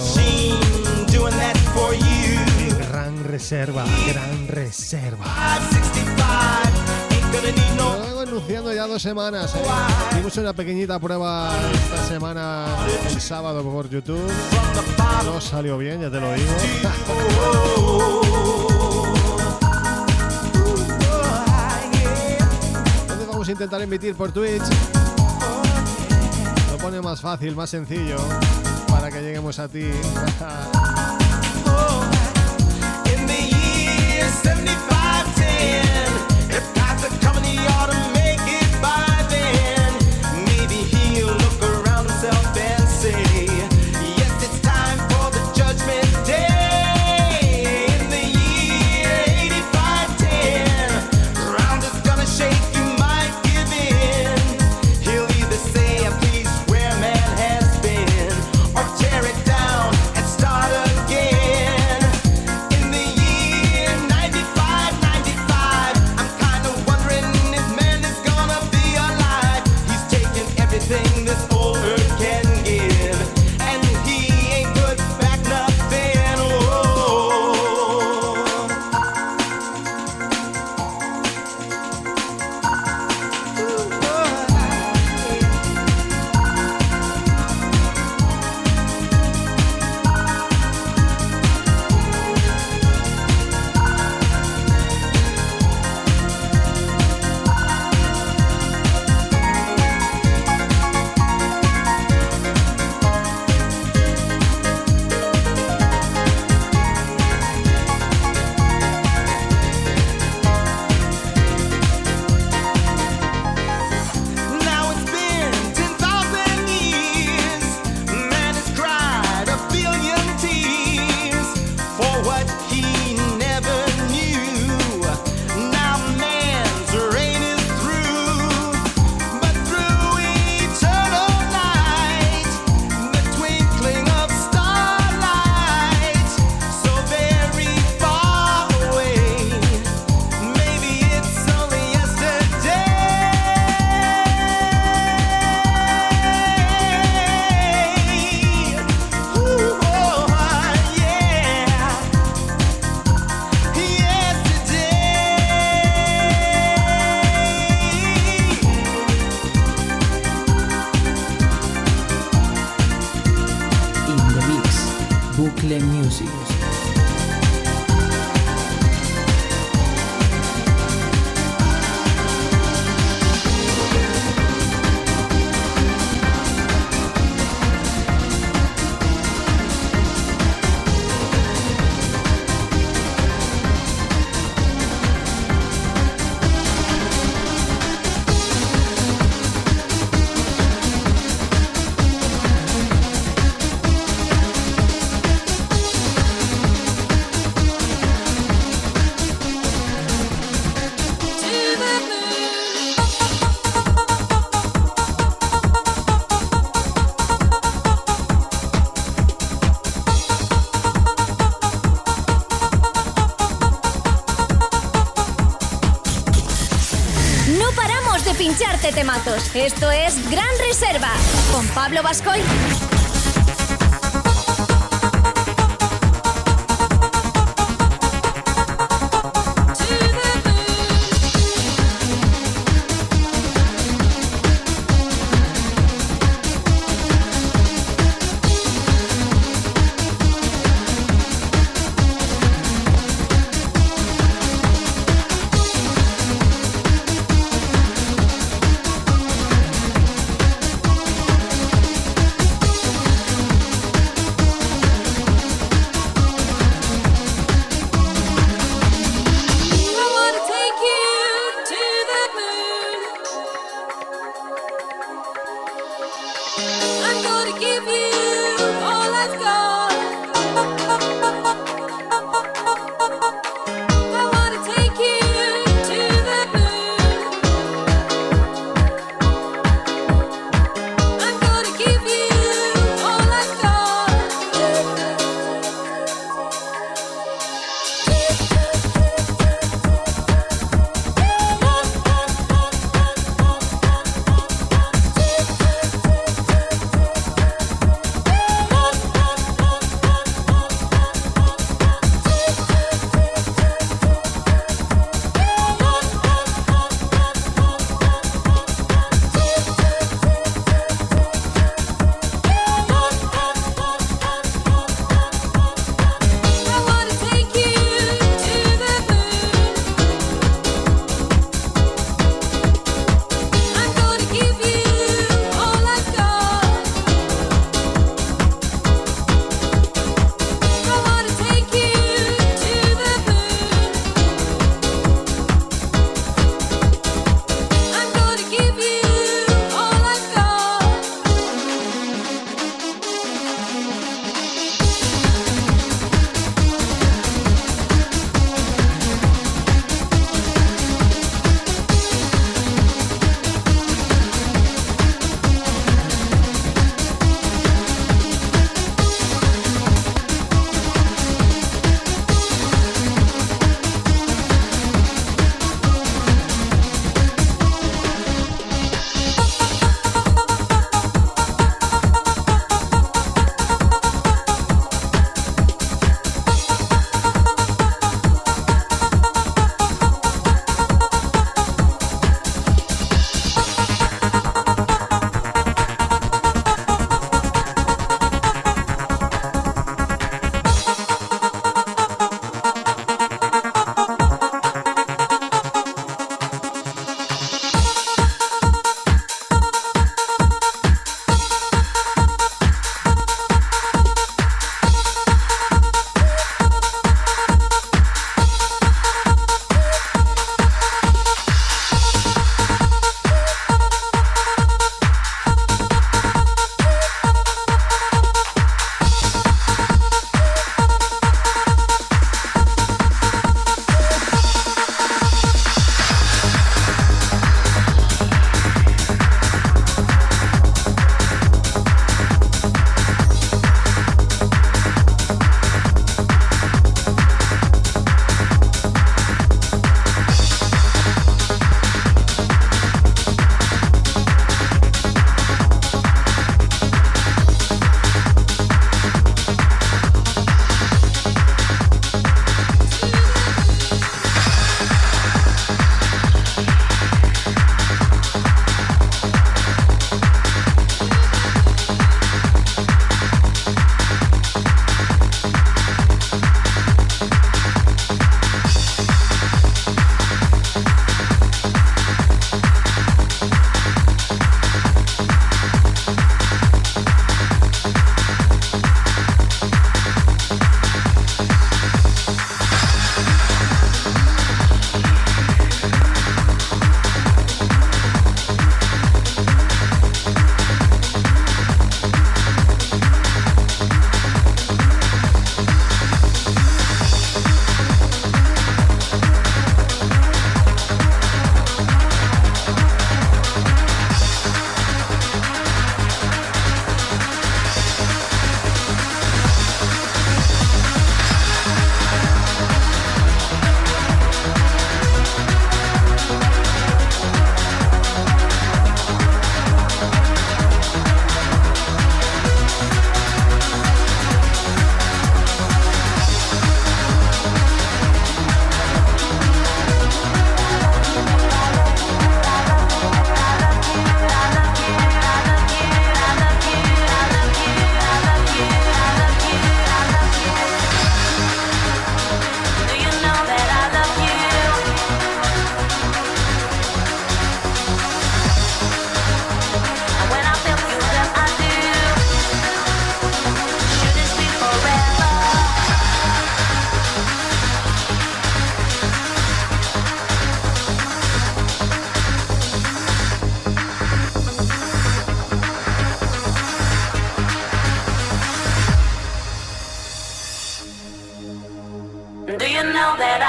Gran Reserva, Gran Reserva. Lo vengo anunciando ya dos semanas, ¿eh? Hicimos una pequeñita prueba esta semana, el sábado por YouTube. No salió bien, ya te lo digo. Entonces vamos a intentar emitir por Twitch. Lo pone más fácil, más sencillo, para que lleguemos a ti. Bucle Music. pincharte temazos. Esto es Gran Reserva con Pablo Bascoy.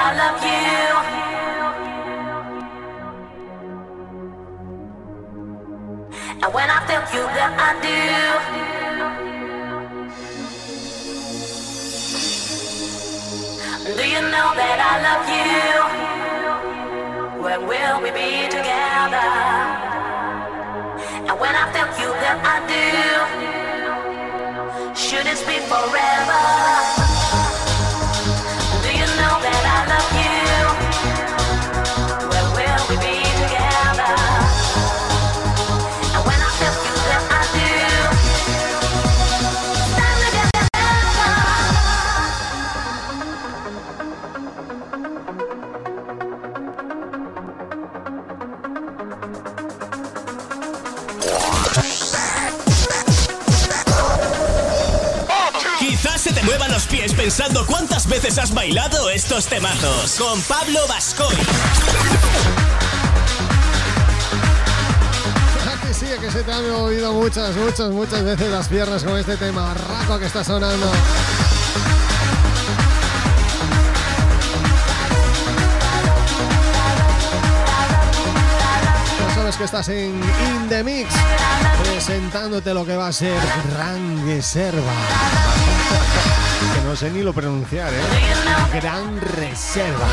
I love you. And when I tell you that I do, do you know that I love you? When will we be together? And when I tell you that I do, should it be forever? Do you know that I love you? When will we be together? And when I tell you that I do, stand Quizás se te muevan los pies pensando cuántas veces has bailado estos temazos. Con Pablo Bascoy. Que sí, que se te han movido muchas, muchas, muchas veces las piernas con este tema raco que está sonando. Ya sabes que estás en In The Mix, presentándote lo que va a ser Gran Reserva. Que no sé ni lo pronunciar, ¿eh? Gran Reserva.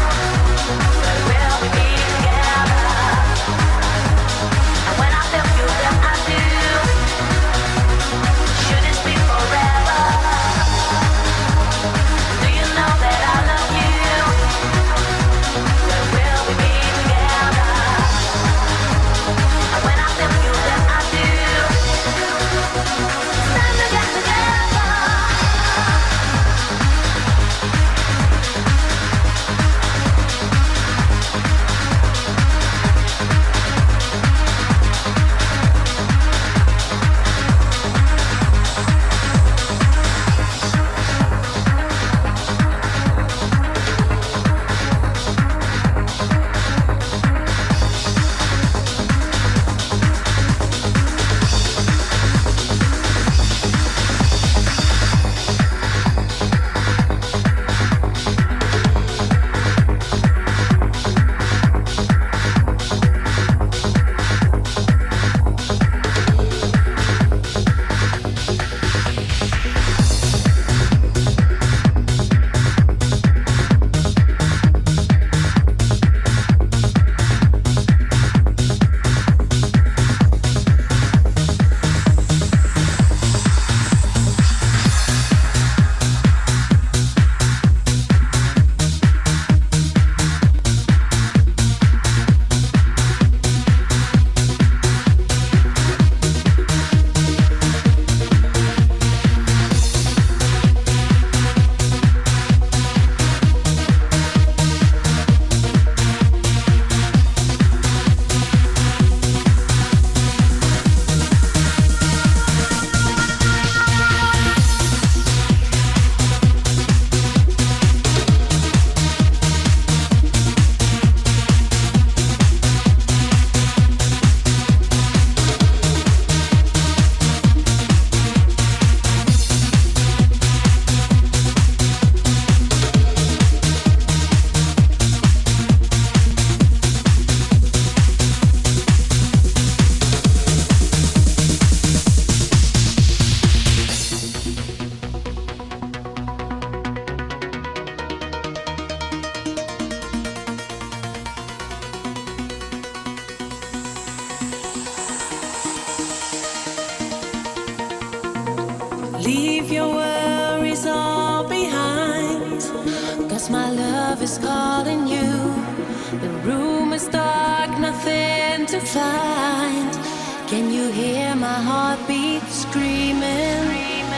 Leave your worries all behind, 'cause my love is calling you. The room is dark, nothing to find. Can you hear my heartbeat screaming?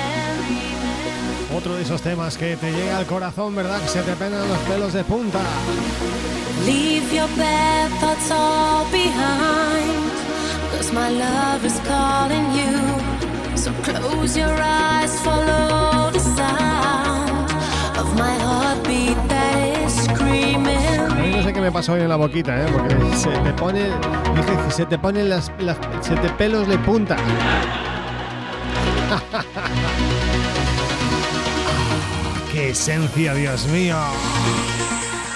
Otro de esos temas que te llega al corazón, ¿verdad? Que se te pegan los pelos de punta. Leave your bad thoughts all behind, 'cause my love is calling you. So close your eyes, follow the sound of my heartbeat that is screaming. A mí no sé qué me pasó hoy en la boquita, ¿eh? Porque se te pone, dije que se te ponen las, las se te pelos de punta. ¡Qué esencia, Dios mío!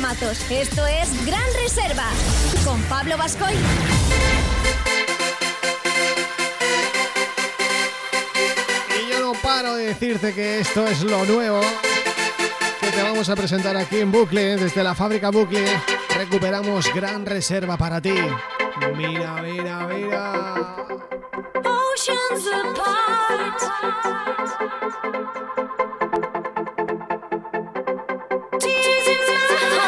temazos. Esto es Gran Reserva con Pablo Bascoy. Y yo no paro de decirte que esto es lo nuevo que te vamos a presentar aquí en Bucle, desde la fábrica Bucle. Recuperamos Gran Reserva para ti. Mira, mira, mira. Oceans apart. Tears in my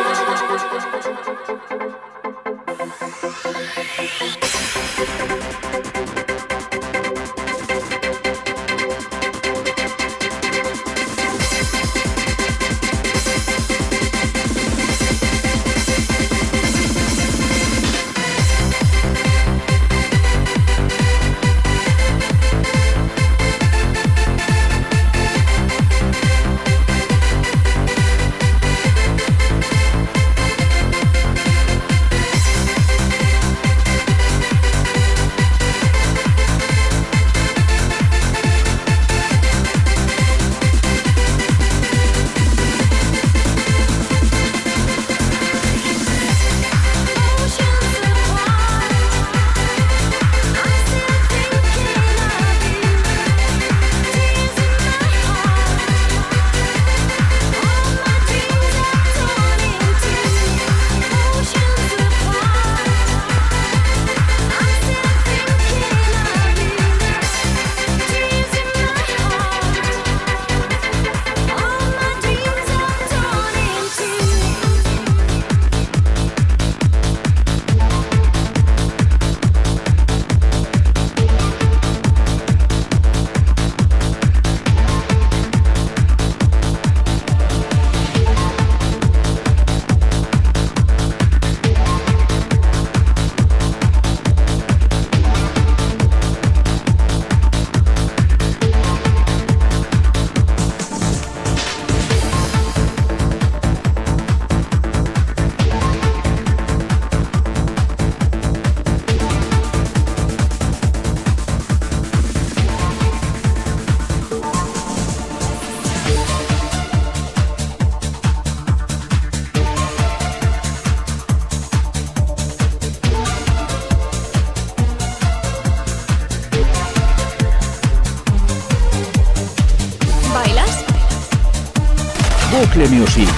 Bucle Music.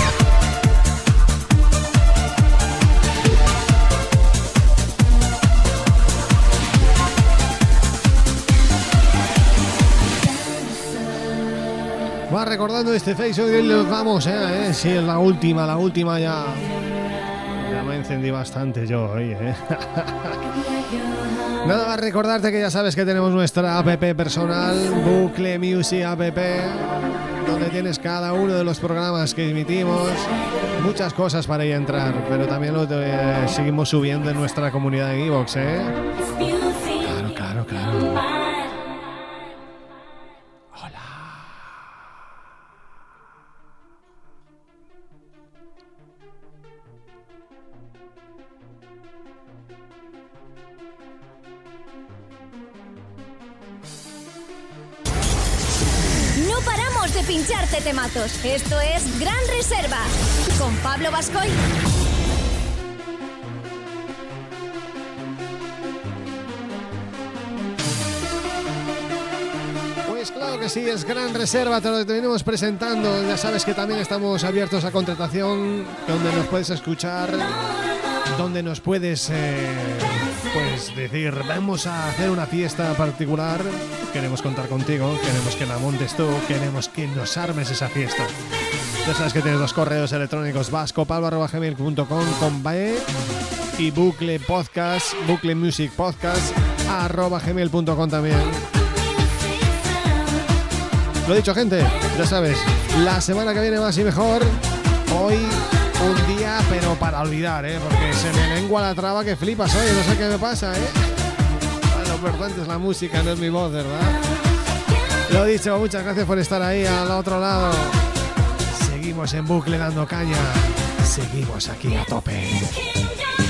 Va recordando este Face, hoy nos vamos, eh, eh. Sí, es la última, la última ya. Ya me encendí bastante yo hoy, eh. Nada más recordarte que ya sabes que tenemos nuestra app personal, Bucle Music app, donde tienes cada uno de los programas que emitimos, muchas cosas para ir a entrar, pero también lo eh, seguimos subiendo en nuestra comunidad en iVoox, ¿eh? Claro, claro, claro. De pincharte temazos. Esto es Gran Reserva con Pablo Bascoy. Pues claro que sí, es Gran Reserva, te lo venimos presentando. Ya sabes que también estamos abiertos a contratación, donde nos puedes escuchar, donde nos puedes eh, pues decir, vamos a hacer una fiesta particular. Queremos contar contigo, queremos que la montes tú, queremos que nos armes esa fiesta. Ya sabes que tienes los correos electrónicos vascopablo arroba gmail punto com con B y bucle podcast, bucle music podcast arroba gmail punto com también. Lo dicho, gente, ya sabes, la semana que viene más y mejor. Hoy un día pero para olvidar, ¿eh? Porque se me lengua la traba que flipas, oye, no sé qué me pasa, ¿eh? Lo importante es la música, no es mi voz, ¿verdad? Lo dicho, muchas gracias por estar ahí al otro lado. Seguimos en bucle dando caña. Seguimos aquí a tope.